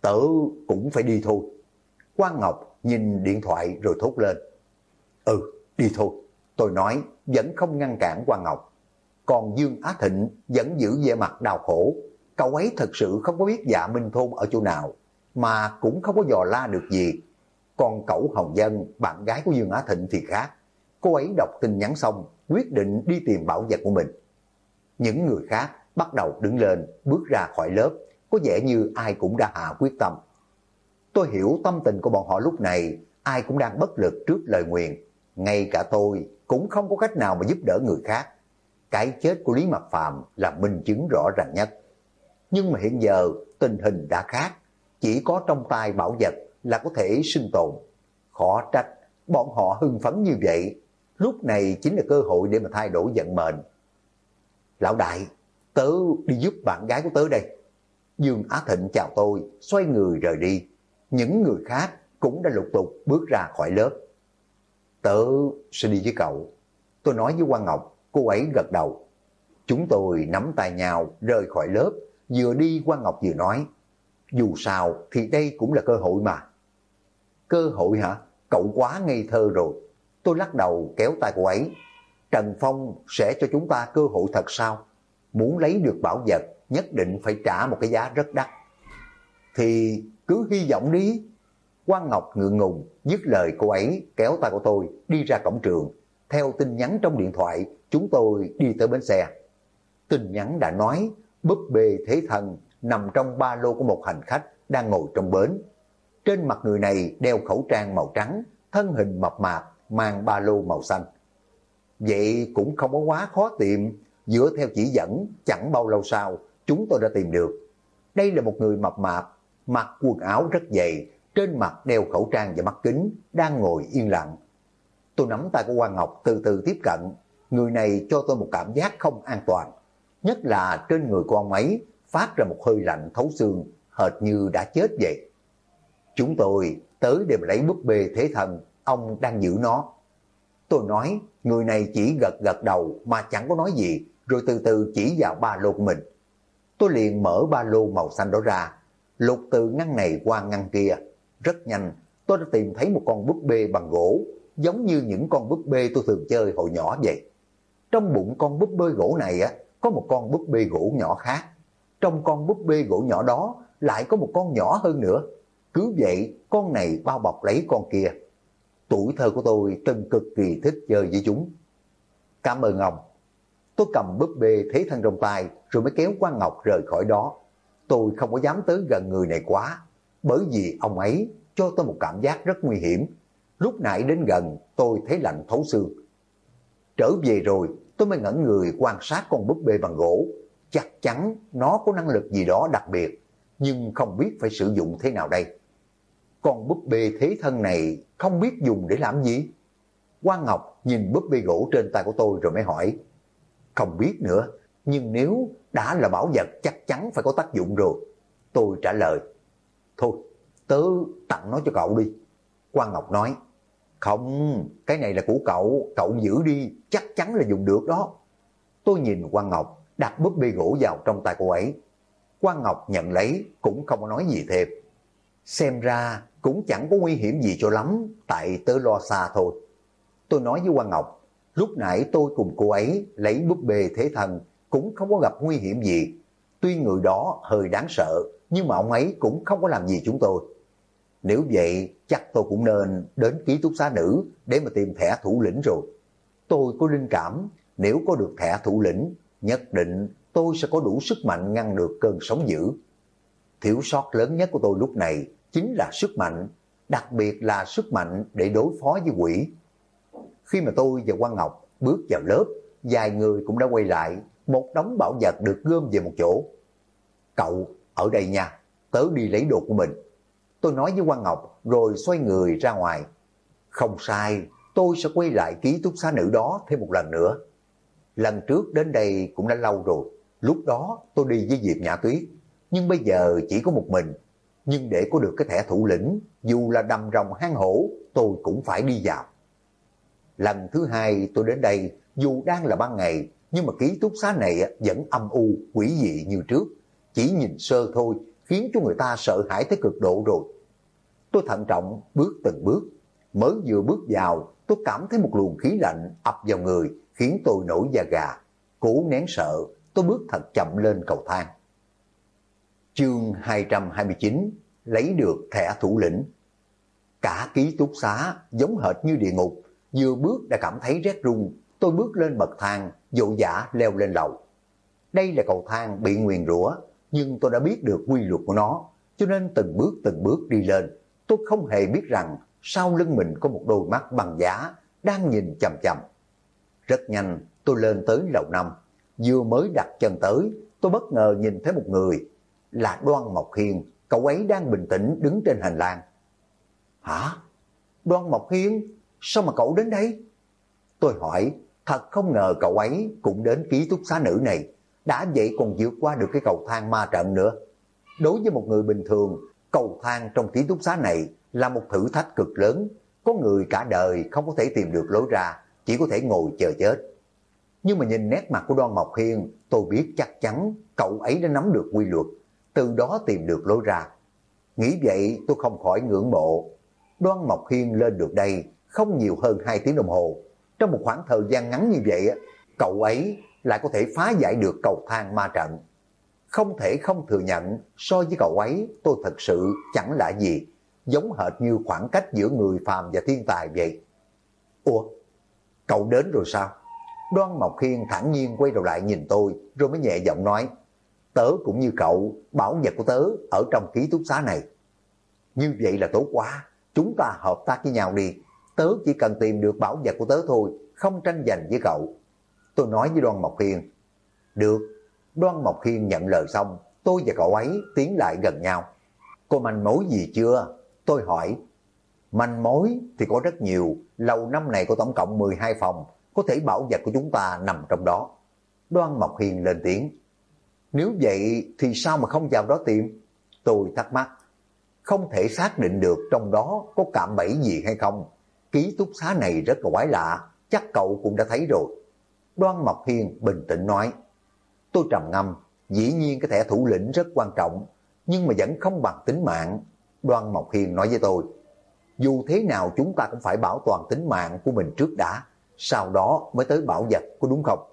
Tớ cũng phải đi thôi. Quang Ngọc nhìn điện thoại rồi thốt lên. Ừ, đi thôi. Tôi nói vẫn không ngăn cản Quang Ngọc. Còn Dương Á Thịnh vẫn giữ vẻ mặt đau khổ. Cậu ấy thật sự không có biết Dạ Minh Thôn ở chỗ nào, mà cũng không có dò la được gì. Còn cậu Hồng Dân, bạn gái của Dương Á Thịnh thì khác. Cô ấy đọc tin nhắn xong, quyết định đi tìm bảo vật của mình. Những người khác bắt đầu đứng lên, bước ra khỏi lớp, có vẻ như ai cũng đã hạ quyết tâm. Tôi hiểu tâm tình của bọn họ lúc này, ai cũng đang bất lực trước lời nguyền. Ngay cả tôi cũng không có cách nào mà giúp đỡ người khác. Cái chết của Lý Mặc Phàm là minh chứng rõ ràng nhất. Nhưng mà hiện giờ tình hình đã khác, chỉ có trong tay bảo vật là có thể sinh tồn. Khó trách bọn họ hưng phấn như vậy, lúc này chính là cơ hội để mà thay đổi vận mệnh. Lão đại, tớ đi giúp bạn gái của tớ đây. Dương Á Thịnh chào tôi, xoay người rời đi. Những người khác cũng đã lục tục bước ra khỏi lớp. Tớ sẽ đi với cậu. Tôi nói với Quang Ngọc, cô ấy gật đầu. Chúng tôi nắm tay nhau rời khỏi lớp, vừa đi Quang Ngọc vừa nói, dù sao thì đây cũng là cơ hội mà. Cơ hội hả? Cậu quá ngây thơ rồi. Tôi lắc đầu kéo tay cô ấy. Trần Phong sẽ cho chúng ta cơ hội thật sao? Muốn lấy được bảo vật nhất định phải trả một cái giá rất đắt. Thì cứ hy vọng đi. Quang Ngọc ngượng ngùng, dứt lời cô ấy kéo tay của tôi đi ra cổng trường. Theo tin nhắn trong điện thoại, chúng tôi đi tới bến xe. Tin nhắn đã nói búp bê thế thần nằm trong ba lô của một hành khách đang ngồi trong bến. Trên mặt người này đeo khẩu trang màu trắng, thân hình mập mạp, mang ba lô màu xanh. Vậy cũng không có quá khó tìm, dựa theo chỉ dẫn chẳng bao lâu sau chúng tôi đã tìm được. Đây là một người mập mạp, mặc quần áo rất dày, trên mặt đeo khẩu trang và mắt kính, đang ngồi yên lặng. Tôi nắm tay của Quang Ngọc từ từ tiếp cận. Người này cho tôi một cảm giác không an toàn, nhất là trên người của ông ấy phát ra một hơi lạnh thấu xương, hệt như đã chết vậy. Chúng tôi tới để mà lấy búp bê thế thần, ông đang giữ nó. Tôi nói, người này chỉ gật gật đầu mà chẳng có nói gì, rồi từ từ chỉ vào ba lô của mình. Tôi liền mở ba lô màu xanh đó ra, lục từ ngăn này qua ngăn kia. Rất nhanh, tôi đã tìm thấy một con búp bê bằng gỗ, giống như những con búp bê tôi thường chơi hồi nhỏ vậy. Trong bụng con búp bê gỗ này có một con búp bê gỗ nhỏ khác. Trong con búp bê gỗ nhỏ đó lại có một con nhỏ hơn nữa. Cứ vậy, con này bao bọc lấy con kia. Tuổi thơ của tôi từng cực kỳ thích chơi với chúng. Cảm ơn ông. Tôi cầm búp bê thế thân trong tay rồi mới kéo Quang Ngọc rời khỏi đó. Tôi không có dám tới gần người này quá, bởi vì ông ấy cho tôi một cảm giác rất nguy hiểm. Lúc nãy đến gần tôi thấy lạnh thấu xương. Trở về rồi tôi mới ngẩn người quan sát con búp bê bằng gỗ. Chắc chắn nó có năng lực gì đó đặc biệt, nhưng không biết phải sử dụng thế nào đây. Con búp bê thế thân này không biết dùng để làm gì? Quang Ngọc nhìn búp bê gỗ trên tay của tôi rồi mới hỏi. Không biết nữa, nhưng nếu đã là bảo vật chắc chắn phải có tác dụng rồi. Tôi trả lời. Thôi, tớ tặng nó cho cậu đi. Quang Ngọc nói. Không, cái này là của cậu, cậu giữ đi, chắc chắn là dùng được đó. Tôi nhìn Quang Ngọc đặt búp bê gỗ vào trong tay cô ấy. Quang Ngọc nhận lấy cũng không có nói gì thêm. Xem ra cũng chẳng có nguy hiểm gì cho lắm, tại tớ lo xa thôi. Tôi nói với Quang Ngọc, lúc nãy tôi cùng cô ấy lấy búp bê thế thần cũng không có gặp nguy hiểm gì. Tuy người đó hơi đáng sợ, nhưng mà ông ấy cũng không có làm gì chúng tôi. Nếu vậy, chắc tôi cũng nên đến ký túc xá nữ để mà tìm thẻ thủ lĩnh rồi. Tôi có linh cảm, nếu có được thẻ thủ lĩnh, nhất định tôi sẽ có đủ sức mạnh ngăn được cơn sóng dữ. Thiếu sót lớn nhất của tôi lúc này chính là sức mạnh, đặc biệt là sức mạnh để đối phó với quỷ. Khi mà tôi và Quang Ngọc bước vào lớp, vài người cũng đã quay lại, một đống bảo vật được gom về một chỗ. Cậu, ở đây nha, tớ đi lấy đồ của mình. Tôi nói với Quang Ngọc rồi xoay người ra ngoài. Không sai, tôi sẽ quay lại ký túc xá nữ đó thêm một lần nữa. Lần trước đến đây cũng đã lâu rồi, lúc đó tôi đi với Diệp Nhã Tuyết, nhưng bây giờ chỉ có một mình. Nhưng để có được cái thẻ thủ lĩnh, dù là đầm rồng hang hổ, tôi cũng phải đi vào. Lần thứ hai tôi đến đây, dù đang là ban ngày, nhưng mà ký túc xá này vẫn âm u, quỷ dị như trước. Chỉ nhìn sơ thôi, khiến cho người ta sợ hãi tới cực độ rồi. Tôi thận trọng bước từng bước, mới vừa bước vào, tôi cảm thấy một luồng khí lạnh ập vào người, khiến tôi nổi da gà. Cố nén sợ, tôi bước thật chậm lên cầu thang. Chương 229, lấy được thẻ thủ lĩnh. Cả ký túc xá giống hệt như địa ngục, vừa bước đã cảm thấy rét run. Tôi bước lên bậc thang, vội vã leo lên lầu. Đây là cầu thang bị nguyền rủa, nhưng tôi đã biết được quy luật của nó, cho nên từng bước đi lên. Tôi không hề biết rằng sau lưng mình có một đôi mắt bằng giá đang nhìn chằm chằm. Rất nhanh tôi lên tới lầu 5. Vừa mới đặt chân tới, tôi bất ngờ nhìn thấy một người. Là Đoan Mộc Hiên, cậu ấy đang bình tĩnh đứng trên hành lang. Hả? Đoan Mộc Hiên, sao mà cậu đến đây? Tôi hỏi, thật không ngờ cậu ấy cũng đến ký túc xá nữ này. Đã vậy còn vượt qua được cái cầu thang ma trận nữa. Đối với một người bình thường, cầu thang trong ký túc xá này là một thử thách cực lớn. Có người cả đời không có thể tìm được lối ra, chỉ có thể ngồi chờ chết. Nhưng mà nhìn nét mặt của Đoan Mộc Hiên, tôi biết chắc chắn cậu ấy đã nắm được quy luật, từ đó tìm được lối ra. Nghĩ vậy tôi không khỏi ngưỡng mộ. Đoan Mộc Hiên lên được đây không nhiều hơn 2 tiếng đồng hồ. Trong một khoảng thời gian ngắn như vậy, cậu ấy lại có thể phá giải được cầu thang ma trận. Không thể không thừa nhận, so với cậu ấy tôi thật sự chẳng là gì, giống hệt như khoảng cách giữa người phàm và thiên tài vậy. Ủa, cậu đến rồi sao? Đoan Mộc Hiên thản nhiên quay đầu lại nhìn tôi, rồi mới nhẹ giọng nói, tớ cũng như cậu, bảo vật của tớ ở trong ký túc xá này. Như vậy là tốt quá, chúng ta hợp tác với nhau đi, tớ chỉ cần tìm được bảo vật của tớ thôi, không tranh giành với cậu. Tôi nói với Đoan Mộc Hiên. Được. Đoan Mộc Hiên nhận lời xong, tôi và cậu ấy tiến lại gần nhau. Có manh mối gì chưa? Tôi hỏi. Manh mối thì có rất nhiều, lầu năm này có tổng cộng 12 phòng, có thể bảo vật của chúng ta nằm trong đó. Đoan Mộc Hiên lên tiếng. Nếu vậy thì sao mà không vào đó tìm? Tôi thắc mắc. Không thể xác định được trong đó có cạm bẫy gì hay không. Ký túc xá này rất là quái lạ, chắc cậu cũng đã thấy rồi. Đoan Mộc Hiên bình tĩnh nói. Tôi trầm ngâm, dĩ nhiên cái thẻ thủ lĩnh rất quan trọng, nhưng mà vẫn không bằng tính mạng. Đoan Mộc Hiên nói với tôi, dù thế nào chúng ta cũng phải bảo toàn tính mạng của mình trước đã, sau đó mới tới bảo vật, có đúng không?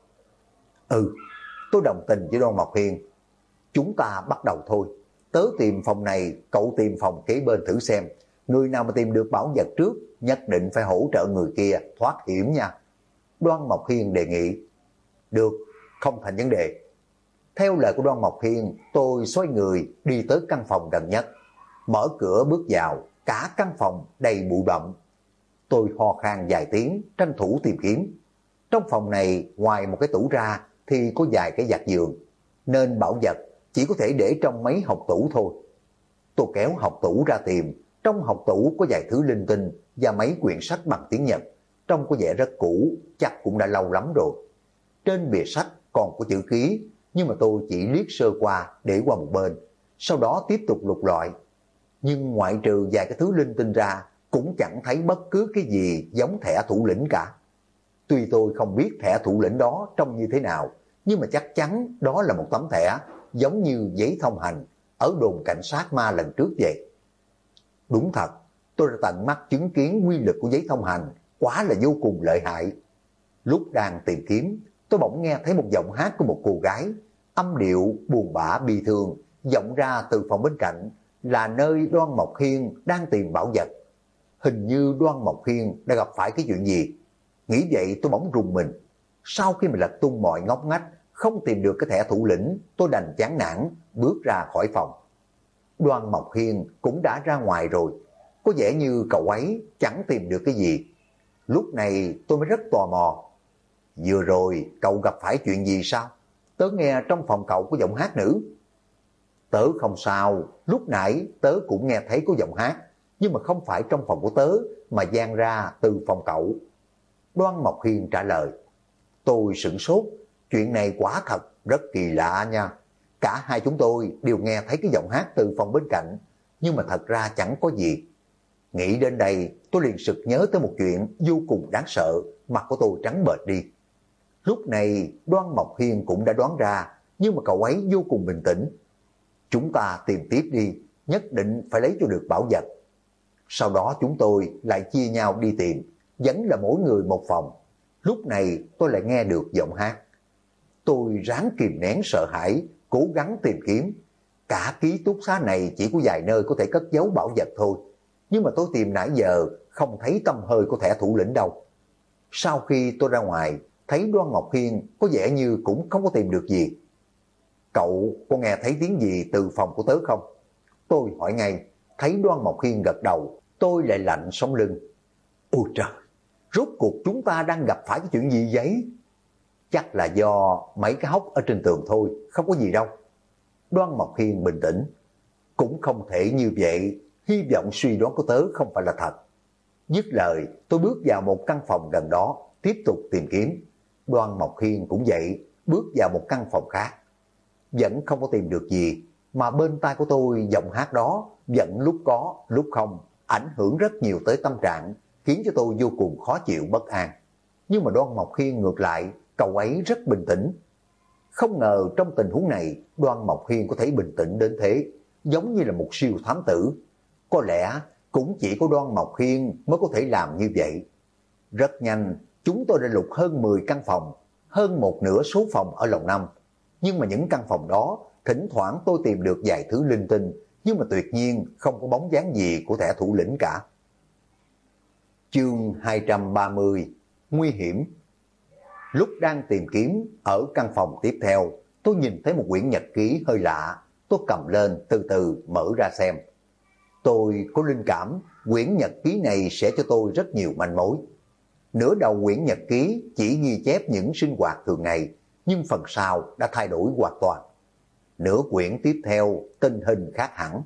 Ừ, tôi đồng tình với Đoan Mộc Hiên. Chúng ta bắt đầu thôi. Tớ tìm phòng này, cậu tìm phòng kế bên thử xem. Người nào mà tìm được bảo vật trước, nhất định phải hỗ trợ người kia thoát hiểm nha. Đoan Mộc Hiên đề nghị. Được, không thành vấn đề. Theo lời của Đoan Mộc Hiên, tôi xoay người đi tới căn phòng gần nhất. Mở cửa bước vào, cả căn phòng đầy bụi bặm. Tôi ho khan vài tiếng, tranh thủ tìm kiếm. Trong phòng này, ngoài một cái tủ ra, thì có vài cái giặt giường, nên bảo vật chỉ có thể để trong mấy hộc tủ thôi. Tôi kéo hộc tủ ra tìm. Trong hộc tủ có vài thứ linh tinh và mấy quyển sách bằng tiếng Nhật. Trông có vẻ rất cũ, chắc cũng đã lâu lắm rồi. Trên bìa sách còn có chữ ký, nhưng mà tôi chỉ liếc sơ qua để qua một bên, sau đó tiếp tục lục lọi. Nhưng ngoại trừ vài cái thứ linh tinh ra, cũng chẳng thấy bất cứ cái gì giống thẻ thủ lĩnh cả. Tuy tôi không biết thẻ thủ lĩnh đó trông như thế nào, nhưng mà chắc chắn đó là một tấm thẻ giống như giấy thông hành ở đồn cảnh sát ma lần trước vậy. Đúng thật, tôi đã tận mắt chứng kiến quy lực của giấy thông hành, quá là vô cùng lợi hại. Lúc đang tìm kiếm, tôi bỗng nghe thấy một giọng hát của một cô gái, âm điệu buồn bã bi thương, vọng ra từ phòng bên cạnh, là nơi Đoan Mộc Hiên đang tìm bảo vật. Hình như Đoan Mộc Hiên đã gặp phải cái chuyện gì. Nghĩ vậy tôi bỗng rùng mình. Sau khi mình lật tung mọi ngóc ngách, không tìm được cái thẻ thủ lĩnh, tôi đành chán nản, bước ra khỏi phòng. Đoan Mộc Hiên cũng đã ra ngoài rồi. Có vẻ như cậu ấy chẳng tìm được cái gì. Lúc này tôi mới rất tò mò. Vừa rồi cậu gặp phải chuyện gì sao? Tớ nghe trong phòng cậu có giọng hát nữ. Tớ không sao, lúc nãy tớ cũng nghe thấy có giọng hát, nhưng mà không phải trong phòng của tớ mà vang ra từ phòng cậu. Đoan Mộc Hiên trả lời. Tôi sửng sốt, chuyện này quả thật rất kỳ lạ nha. Cả hai chúng tôi đều nghe thấy cái giọng hát từ phòng bên cạnh, nhưng mà thật ra chẳng có gì. Nghĩ đến đây, tôi liền sực nhớ tới một chuyện vô cùng đáng sợ, mặt của tôi trắng bệch đi. Lúc này Đoan Mộc Hiên cũng đã đoán ra, nhưng mà cậu ấy vô cùng bình tĩnh. Chúng ta tìm tiếp đi, nhất định phải lấy cho được bảo vật. Sau đó chúng tôi lại chia nhau đi tìm, vẫn là mỗi người một phòng. Lúc này tôi lại nghe được giọng hát. Tôi ráng kìm nén sợ hãi, cố gắng tìm kiếm. Cả ký túc xá này chỉ có vài nơi có thể cất giấu bảo vật thôi. Nhưng mà tôi tìm nãy giờ không thấy tăm hơi của thẻ thủ lĩnh đâu. Sau khi tôi ra ngoài, thấy Đoan Mộc Hiên có vẻ như cũng không có tìm được gì. Cậu có nghe thấy tiếng gì từ phòng của tớ không? Tôi hỏi ngay, thấy Đoan Mộc Hiên gật đầu, tôi lại lạnh sống lưng. Ôi trời, rốt cuộc chúng ta đang gặp phải cái chuyện gì vậy? Chắc là do mấy cái hốc ở trên tường thôi, không có gì đâu. Đoan Mộc Hiên bình tĩnh. Cũng không thể như vậy, hy vọng suy đoán của tớ không phải là thật. Dứt lời, tôi bước vào một căn phòng gần đó, tiếp tục tìm kiếm. Đoan Mộc Hiên cũng vậy, bước vào một căn phòng khác. Vẫn không có tìm được gì, mà bên tai của tôi giọng hát đó vẫn lúc có, lúc không, ảnh hưởng rất nhiều tới tâm trạng, khiến cho tôi vô cùng khó chịu bất an. Nhưng mà Đoan Mộc Hiên ngược lại, cậu ấy rất bình tĩnh. Không ngờ trong tình huống này, Đoan Mộc Hiên có thể bình tĩnh đến thế, giống như là một siêu thám tử. Có lẽ cũng chỉ có Đoan Mộc Hiên mới có thể làm như vậy. Rất nhanh, chúng tôi đã lục hơn 10 căn phòng, hơn một nửa số phòng ở lầu 5. Nhưng mà những căn phòng đó, thỉnh thoảng tôi tìm được vài thứ linh tinh, nhưng mà tuyệt nhiên không có bóng dáng gì của thẻ thủ lĩnh cả. Chương 230: Nguy hiểm. Lúc đang tìm kiếm ở căn phòng tiếp theo, tôi nhìn thấy một quyển nhật ký hơi lạ. Tôi cầm lên từ từ mở ra xem. Tôi có linh cảm quyển nhật ký này sẽ cho tôi rất nhiều manh mối. Nửa đầu quyển nhật ký chỉ ghi chép những sinh hoạt thường ngày, nhưng phần sau đã thay đổi hoàn toàn. Nửa quyển tiếp theo tình hình khác hẳn.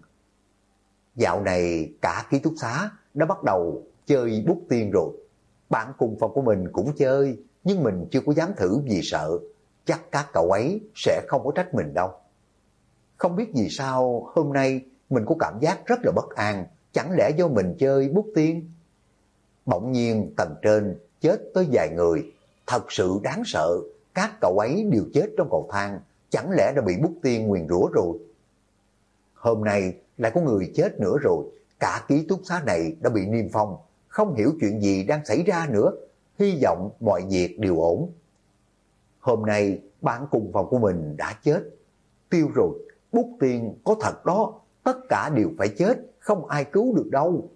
Dạo này cả ký túc xá đã bắt đầu chơi bút tiên rồi. Bạn cùng phòng của mình cũng chơi, nhưng mình chưa có dám thử vì sợ. Chắc các cậu ấy sẽ không có trách mình đâu. Không biết vì sao hôm nay mình có cảm giác rất là bất an. Chẳng lẽ do mình chơi bút tiên? Bỗng nhiên tầng trên chết tới vài người. Thật sự đáng sợ. Các cậu ấy đều chết trong cầu thang. Chẳng lẽ đã bị bút tiên nguyền rủa rồi? Hôm nay lại có người chết nữa rồi. Cả ký túc xá này đã bị niêm phong. Không hiểu chuyện gì đang xảy ra nữa. Hy vọng mọi việc đều ổn. Hôm nay bạn cùng phòng của mình đã chết. Tiêu rồi, bút tiên có thật đó. Tất cả đều phải chết, không ai cứu được đâu.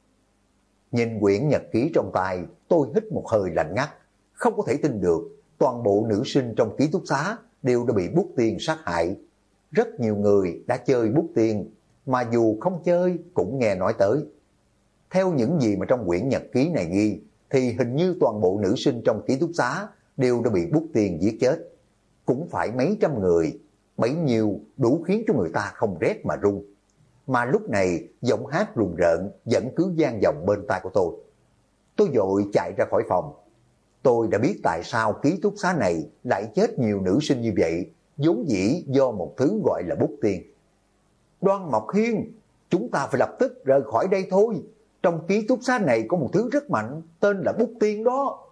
Nhìn quyển nhật ký trong tay, tôi hít một hơi lạnh ngắt. Không có thể tin được, toàn bộ nữ sinh trong ký túc xá đều đã bị bút tiên sát hại. Rất nhiều người đã chơi bút tiên, mà dù không chơi cũng nghe nói tới. Theo những gì mà trong quyển nhật ký này ghi, thì hình như toàn bộ nữ sinh trong ký túc xá đều đã bị bút tiên giết chết. Cũng phải mấy trăm người, bấy nhiêu đủ khiến cho người ta không rét mà run. Mà lúc này giọng hát rùng rợn vẫn cứ vang vọng bên tai của tôi. Tôi vội chạy ra khỏi phòng. Tôi đã biết tại sao ký túc xá này lại chết nhiều nữ sinh như vậy, vốn dĩ do một thứ gọi là bút tiên. Đoan Mộc Hiên, chúng ta phải lập tức rời khỏi đây thôi. Trong ký túc xá này có một thứ rất mạnh, tên là bút tiên đó.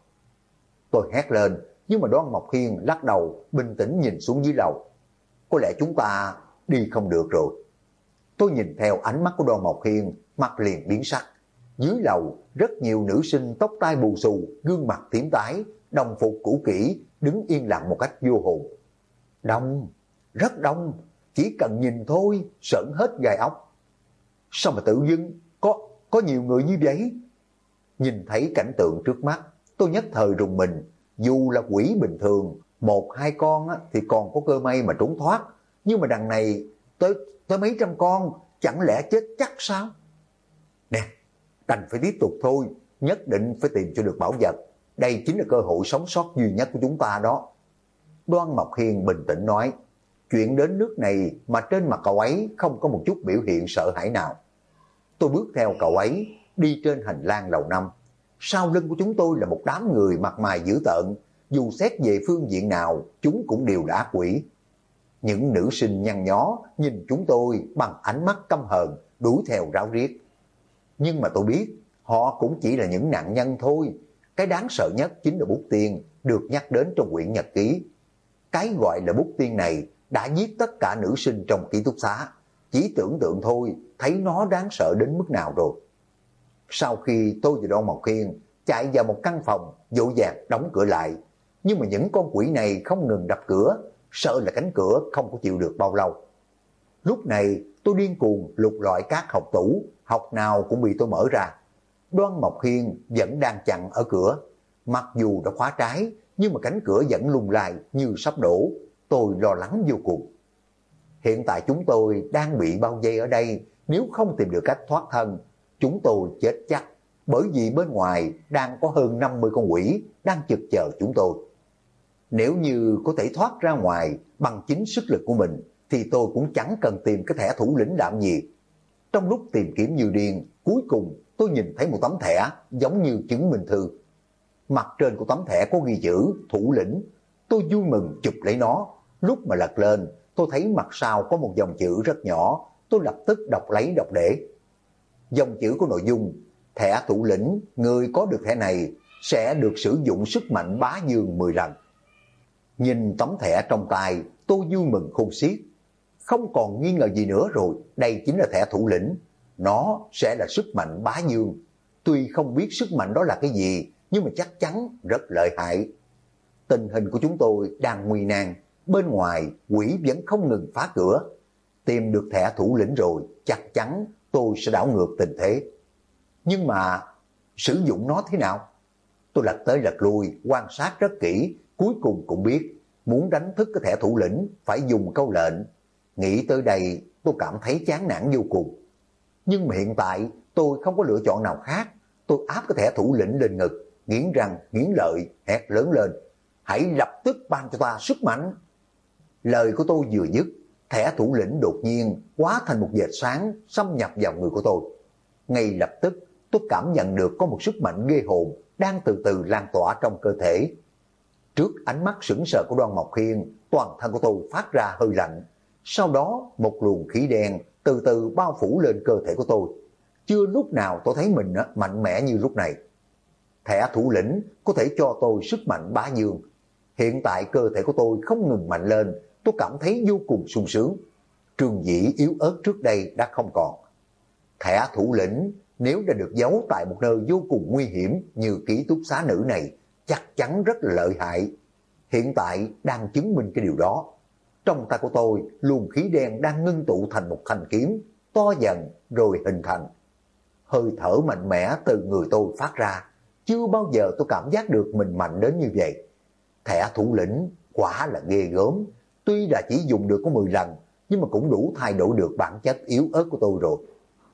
Tôi hét lên, nhưng mà Đoan Mộc Hiên lắc đầu, bình tĩnh nhìn xuống dưới lầu. Có lẽ chúng ta đi không được rồi. Tôi nhìn theo ánh mắt của Đoan Mộc Hiên, mặt liền biến sắc. Dưới lầu, rất nhiều nữ sinh tóc tai bù xù, gương mặt tím tái, đồng phục cũ kỹ, đứng yên lặng một cách vô hồn. Đông, rất đông, chỉ cần nhìn thôi, sởn hết gai óc. Sao mà tự dưng có nhiều người như vậy? Nhìn thấy cảnh tượng trước mắt, tôi nhất thời rùng mình. Dù là quỷ bình thường, một hai con thì còn có cơ may mà trốn thoát. Nhưng mà đằng này tới mấy trăm con, chẳng lẽ chết chắc sao? Nè, đành phải tiếp tục thôi, nhất định phải tìm cho được bảo vật. Đây chính là cơ hội sống sót duy nhất của chúng ta đó. Đoan Mộc Hiên bình tĩnh nói, chuyện đến nước này mà trên mặt cậu ấy không có một chút biểu hiện sợ hãi nào. Tôi bước theo cậu ấy, đi trên hành lang lầu 5. Sau lưng của chúng tôi là một đám người mặt mày dữ tợn, dù xét về phương diện nào, chúng cũng đều là ác quỷ. Những nữ sinh nhăn nhó nhìn chúng tôi bằng ánh mắt căm hờn, đuổi theo ráo riết. Nhưng mà tôi biết, họ cũng chỉ là những nạn nhân thôi. Cái đáng sợ nhất chính là bút tiên được nhắc đến trong quyển nhật ký. Cái gọi là bút tiên này đã giết tất cả nữ sinh trong ký túc xá. Chỉ tưởng tượng thôi, thấy nó đáng sợ đến mức nào rồi. Sau khi tôi và Đoan Mộc Khiên chạy vào một căn phòng, vội vàng đóng cửa lại. Nhưng mà những con quỷ này không ngừng đập cửa, sợ là cánh cửa không có chịu được bao lâu. Lúc này tôi điên cuồng lục lọi các học tủ, học nào cũng bị tôi mở ra. Đoan Mộc Khiên vẫn đang chặn ở cửa. Mặc dù đã khóa trái, nhưng mà cánh cửa vẫn lung lay như sắp đổ. Tôi lo lắng vô cùng. Hiện tại chúng tôi đang bị bao vây ở đây, nếu không tìm được cách thoát thân, chúng tôi chết chắc. Bởi vì bên ngoài đang có hơn 50 con quỷ đang trực chờ chúng tôi. Nếu như có thể thoát ra ngoài bằng chính sức lực của mình, thì tôi cũng chẳng cần tìm cái thẻ thủ lĩnh làm gì. Trong lúc tìm kiếm như điên, cuối cùng tôi nhìn thấy một tấm thẻ giống như chứng minh thư. Mặt trên của tấm thẻ có ghi chữ thủ lĩnh. Tôi vui mừng chụp lấy nó. Lúc mà lật lên, tôi thấy mặt sau có một dòng chữ rất nhỏ. Tôi lập tức đọc lấy đọc để. Dòng chữ có nội dung: thẻ thủ lĩnh, người có được thẻ này sẽ được sử dụng sức mạnh bá dương 10 lần. Nhìn tấm thẻ trong tay, tôi vui mừng khôn xiết. Không còn nghi ngờ gì nữa rồi, đây chính là thẻ thủ lĩnh. Nó sẽ là sức mạnh bá dương. Tuy không biết sức mạnh đó là cái gì, nhưng mà chắc chắn rất lợi hại. Tình hình của chúng tôi đang nguy nan, bên ngoài quỷ vẫn không ngừng phá cửa. Tìm được thẻ thủ lĩnh rồi, chắc chắn tôi sẽ đảo ngược tình thế. Nhưng mà sử dụng nó thế nào? Tôi lật tới lật lui, quan sát rất kỹ, cuối cùng cũng biết muốn đánh thức cái thẻ thủ lĩnh phải dùng câu lệnh. Nghĩ tới đây tôi cảm thấy chán nản vô cùng. Nhưng mà hiện tại tôi không có lựa chọn nào khác. Tôi áp cái thẻ thủ lĩnh lên ngực, nghiến răng nghiến lợi, hét lớn lên: hãy lập tức ban cho ta sức mạnh. Lời của tôi vừa dứt, thẻ thủ lĩnh đột nhiên hóa thành một vệt sáng xâm nhập vào người của tôi. Ngay lập tức tôi cảm nhận được có một sức mạnh ghê hồn đang từ từ lan tỏa trong cơ thể. Trước ánh mắt sững sờ của Đoan Mộc Khiên, toàn thân của tôi phát ra hơi lạnh. Sau đó một luồng khí đen từ từ bao phủ lên cơ thể của tôi. Chưa lúc nào tôi thấy mình mạnh mẽ như lúc này. Thẻ thủ lĩnh có thể cho tôi sức mạnh bá dương. Hiện tại cơ thể của tôi không ngừng mạnh lên, tôi cảm thấy vô cùng sung sướng. Trường dĩ yếu ớt trước đây đã không còn. Thẻ thủ lĩnh nếu đã được giấu tại một nơi vô cùng nguy hiểm như ký túc xá nữ này, chắc chắn rất là lợi hại. Hiện tại đang chứng minh cái điều đó. Trong tay của tôi, luồng khí đen đang ngưng tụ thành một thanh kiếm, to dần rồi hình thành. Hơi thở mạnh mẽ từ người tôi phát ra. Chưa bao giờ tôi cảm giác được mình mạnh đến như vậy. Thẻ thủ lĩnh quả là ghê gớm. Tuy là chỉ dùng được có 10 lần, nhưng mà cũng đủ thay đổi được bản chất yếu ớt của tôi rồi.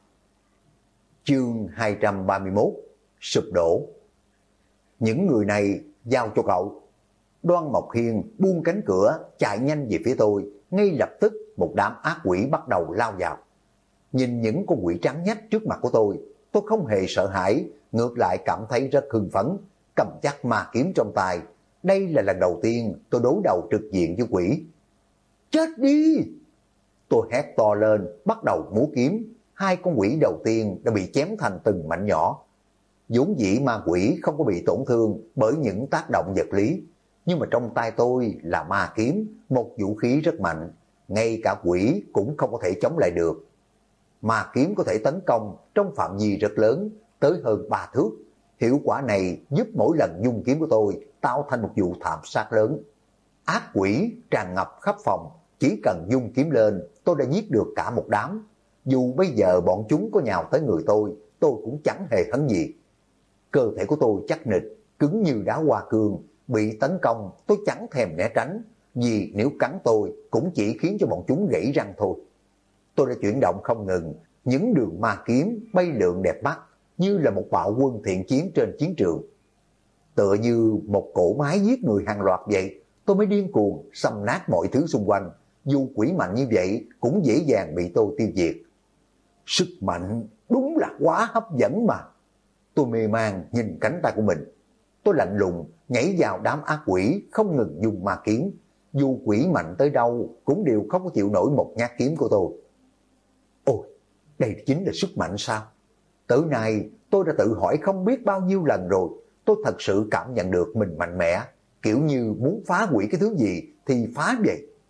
Chương 231: Sụp đổ. Những người này giao cho cậu. Đoan Mộc Khiên buông cánh cửa chạy nhanh về phía tôi. Ngay lập tức một đám ác quỷ bắt đầu lao vào. Nhìn những con quỷ trắng nhách trước mặt của tôi không hề sợ hãi, ngược lại cảm thấy rất hưng phấn, cầm chắc ma kiếm trong tay. Đây là lần đầu tiên tôi đối đầu trực diện với quỷ. Chết đi! Tôi hét to lên, bắt đầu múa kiếm. Hai con quỷ đầu tiên đã bị chém thành từng mảnh nhỏ. Vốn dĩ ma quỷ không có bị tổn thương bởi những tác động vật lý, nhưng mà trong tay tôi là ma kiếm, một vũ khí rất mạnh, ngay cả quỷ cũng không có thể chống lại được. Ma kiếm có thể tấn công trong phạm vi rất lớn, tới hơn 3 thước. Hiệu quả này giúp mỗi lần dung kiếm của tôi tạo thành một vụ thảm sát lớn. Ác quỷ tràn ngập khắp phòng, chỉ cần dung kiếm lên tôi đã giết được cả một đám. Dù bây giờ bọn chúng có nhào tới người tôi cũng chẳng hề hấn gì. Cơ thể của tôi chắc nịch, cứng như đá hoa cương, bị tấn công tôi chẳng thèm né tránh, vì nếu cắn tôi cũng chỉ khiến cho bọn chúng gãy răng thôi. Tôi đã chuyển động không ngừng, những đường ma kiếm bay lượn đẹp mắt, như là một bạo quân thiện chiến trên chiến trường. Tựa như một cỗ máy giết người hàng loạt vậy, tôi mới điên cuồng xâm nát mọi thứ xung quanh. Dù quỷ mạnh như vậy cũng dễ dàng bị tôi tiêu diệt. Sức mạnh đúng là quá hấp dẫn mà. Tôi mê man nhìn cánh tay của mình. Tôi lạnh lùng nhảy vào đám ác quỷ, không ngừng dùng ma kiếm. Dù quỷ mạnh tới đâu cũng đều không có chịu nổi một nhát kiếm của tôi. Ôi, đây chính là sức mạnh sao? Tới nay tôi đã tự hỏi không biết bao nhiêu lần rồi. Tôi thật sự cảm nhận được mình mạnh mẽ, kiểu như muốn phá hủy cái thứ gì thì phá vậy.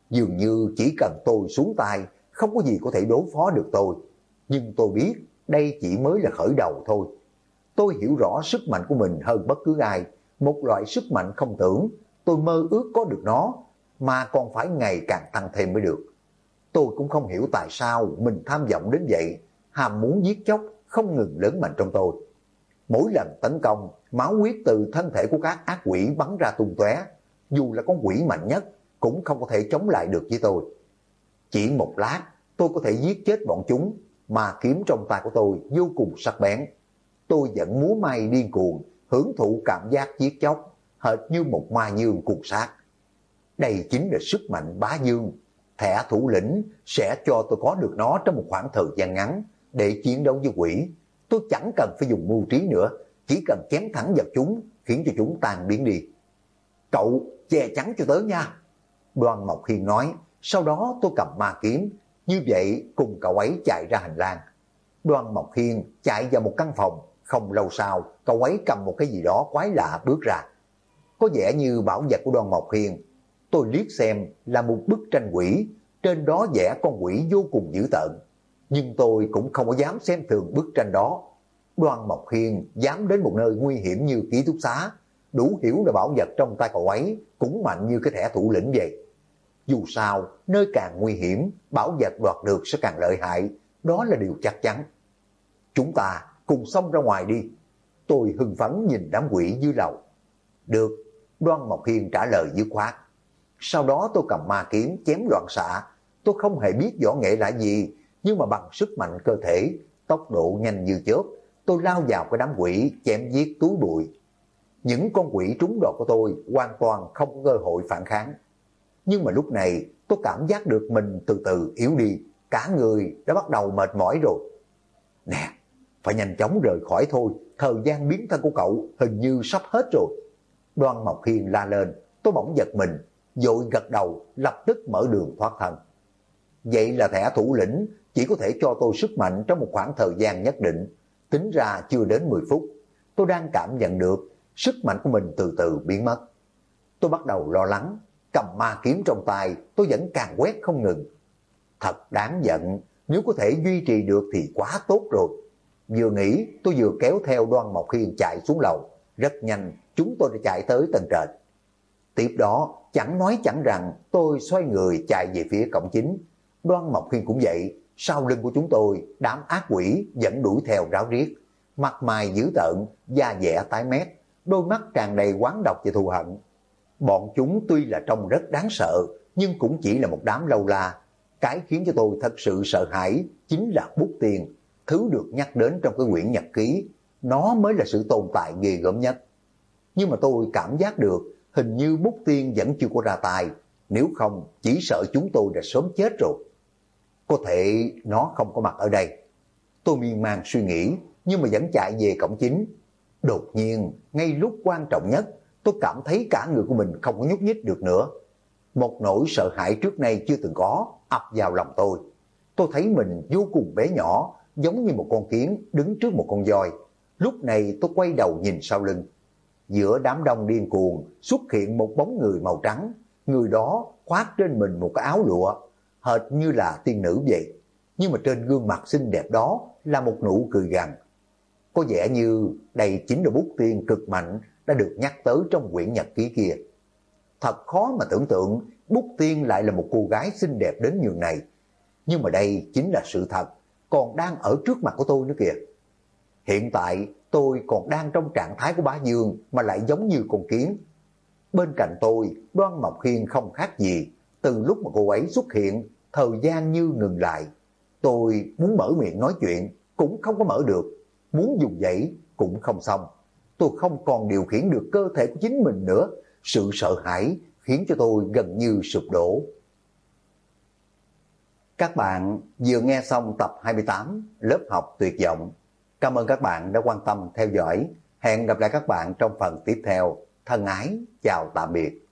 Dường như chỉ cần tôi xuống tay, không có gì có thể đối phó được tôi. Nhưng tôi biết đây chỉ mới là khởi đầu thôi. Tôi hiểu rõ sức mạnh của mình hơn bất cứ ai, một loại sức mạnh không tưởng, tôi mơ ước có được nó, mà còn phải ngày càng tăng thêm mới được. Tôi cũng không hiểu tại sao mình tham vọng đến vậy, ham muốn giết chóc không ngừng lớn mạnh trong tôi. Mỗi lần tấn công, máu huyết từ thân thể của các ác quỷ bắn ra tung tóe, dù là con quỷ mạnh nhất cũng không có thể chống lại được với tôi. Chỉ một lát, tôi có thể giết chết bọn chúng, mà kiếm trong tay của tôi vô cùng sắc bén. Tôi vẫn múa may điên cuồng, hưởng thụ cảm giác giết chóc, hệt như một ma dương cuồng sát. Đây chính là sức mạnh bá dương. Thẻ thủ lĩnh sẽ cho tôi có được nó trong một khoảng thời gian ngắn để chiến đấu với quỷ. Tôi chẳng cần phải dùng mưu trí nữa, chỉ cần chém thẳng vào chúng, khiến cho chúng tan biến đi. Cậu che chắn cho tớ nha. Đoan Mộc Hiên nói, sau đó tôi cầm ma kiếm, như vậy cùng cậu ấy chạy ra hành lang. Đoan Mộc Hiên chạy vào một căn phòng, không lâu sau, cậu ấy cầm một cái gì đó quái lạ bước ra. Có vẻ như bảo vật của Đoan Mộc Hiên. Tôi liếc xem là một bức tranh quỷ, trên đó vẽ con quỷ vô cùng dữ tợn. Nhưng tôi cũng không có dám xem thường bức tranh đó. Đoan Mộc Hiên dám đến một nơi nguy hiểm như ký túc xá, đủ hiểu là bảo vật trong tay cậu ấy cũng mạnh như cái thẻ thủ lĩnh vậy. Dù sao, nơi càng nguy hiểm, bảo vật đoạt được sẽ càng lợi hại, đó là điều chắc chắn. Chúng ta cùng xông ra ngoài đi. Tôi hưng phấn nhìn đám quỷ dưới lầu. Được, Đoan Mộc Hiên trả lời dứt khoát. Sau đó tôi cầm ma kiếm chém loạn xạ. Tôi không hề biết võ nghệ là gì, nhưng mà bằng sức mạnh cơ thể, tốc độ nhanh như chớp, tôi lao vào cái đám quỷ chém giết túi bụi. Những con quỷ trúng đòn của tôi hoàn toàn không có cơ hội phản kháng. Nhưng mà lúc này tôi cảm giác được mình từ từ yếu đi, cả người đã bắt đầu mệt mỏi rồi. Nè, phải nhanh chóng rời khỏi thôi, thời gian biến thân của cậu hình như sắp hết rồi. Đoan Mộc Hiên la lên, tôi bỗng giật mình, vội gật đầu, lập tức mở đường thoát thân. Vậy là thẻ thủ lĩnh chỉ có thể cho tôi sức mạnh trong một khoảng thời gian nhất định, tính ra chưa đến 10 phút. Tôi đang cảm nhận được sức mạnh của mình từ từ biến mất. Tôi bắt đầu lo lắng, cầm ma kiếm trong tay, tôi vẫn càng quét không ngừng. Thật đáng giận, nếu có thể duy trì được thì quá tốt rồi. Vừa nghĩ, tôi vừa kéo theo Đoan Mộc Hiên chạy xuống lầu. Rất nhanh, chúng tôi đã chạy tới tầng trệt. Tiếp đó, chẳng nói chẳng rằng, tôi xoay người chạy về phía cổng chính. Đoan Mộc Hiên cũng vậy, sau lưng của chúng tôi, đám ác quỷ vẫn đuổi theo ráo riết. Mặt mày dữ tợn, da dẻ tái mét, đôi mắt tràn đầy oán độc và thù hận. Bọn chúng tuy là trông rất đáng sợ, nhưng cũng chỉ là một đám lâu la. Cái khiến cho tôi thật sự sợ hãi chính là bút tiền, thứ được nhắc đến trong cái quyển nhật ký. Nó mới là sự tồn tại ghê gớm nhất. Nhưng mà tôi cảm giác được hình như bút tiên vẫn chưa có ra tay, nếu không chỉ sợ chúng tôi đã sớm chết rồi. Có thể nó không có mặt ở đây. Tôi miên man suy nghĩ, nhưng mà vẫn chạy về cổng chính. Đột nhiên, ngay lúc quan trọng nhất, tôi cảm thấy cả người của mình không có nhúc nhích được nữa. Một nỗi sợ hãi trước nay chưa từng có ập vào lòng tôi. Tôi thấy mình vô cùng bé nhỏ, giống như một con kiến đứng trước một con voi. Lúc này tôi quay đầu nhìn sau lưng. Giữa đám đông điên cuồng xuất hiện một bóng người màu trắng. Người đó khoác trên mình một cái áo lụa, hệt như là tiên nữ vậy. Nhưng mà trên gương mặt xinh đẹp đó là một nụ cười gằn. Có vẻ như đây chính là bút tiên cực mạnh đã được nhắc tới trong quyển nhật ký kia. Thật khó mà tưởng tượng bút tiên lại là một cô gái xinh đẹp đến nhường này. Nhưng mà đây chính là sự thật, còn đang ở trước mặt của tôi nữa kìa. Hiện tại tôi còn đang trong trạng thái của bá dương mà lại giống như con kiến. Bên cạnh tôi, Đoan Mộc Hiên không khác gì. Từ lúc mà cô ấy xuất hiện, thời gian như ngừng lại. Tôi muốn mở miệng nói chuyện, cũng không có mở được. Muốn dùng dãy, cũng không xong. Tôi không còn điều khiển được cơ thể của chính mình nữa. Sự sợ hãi khiến cho tôi gần như sụp đổ. Các bạn vừa nghe xong tập 28 lớp học tuyệt vọng. Cảm ơn các bạn đã quan tâm theo dõi. Hẹn gặp lại các bạn trong phần tiếp theo. Thân ái, chào tạm biệt.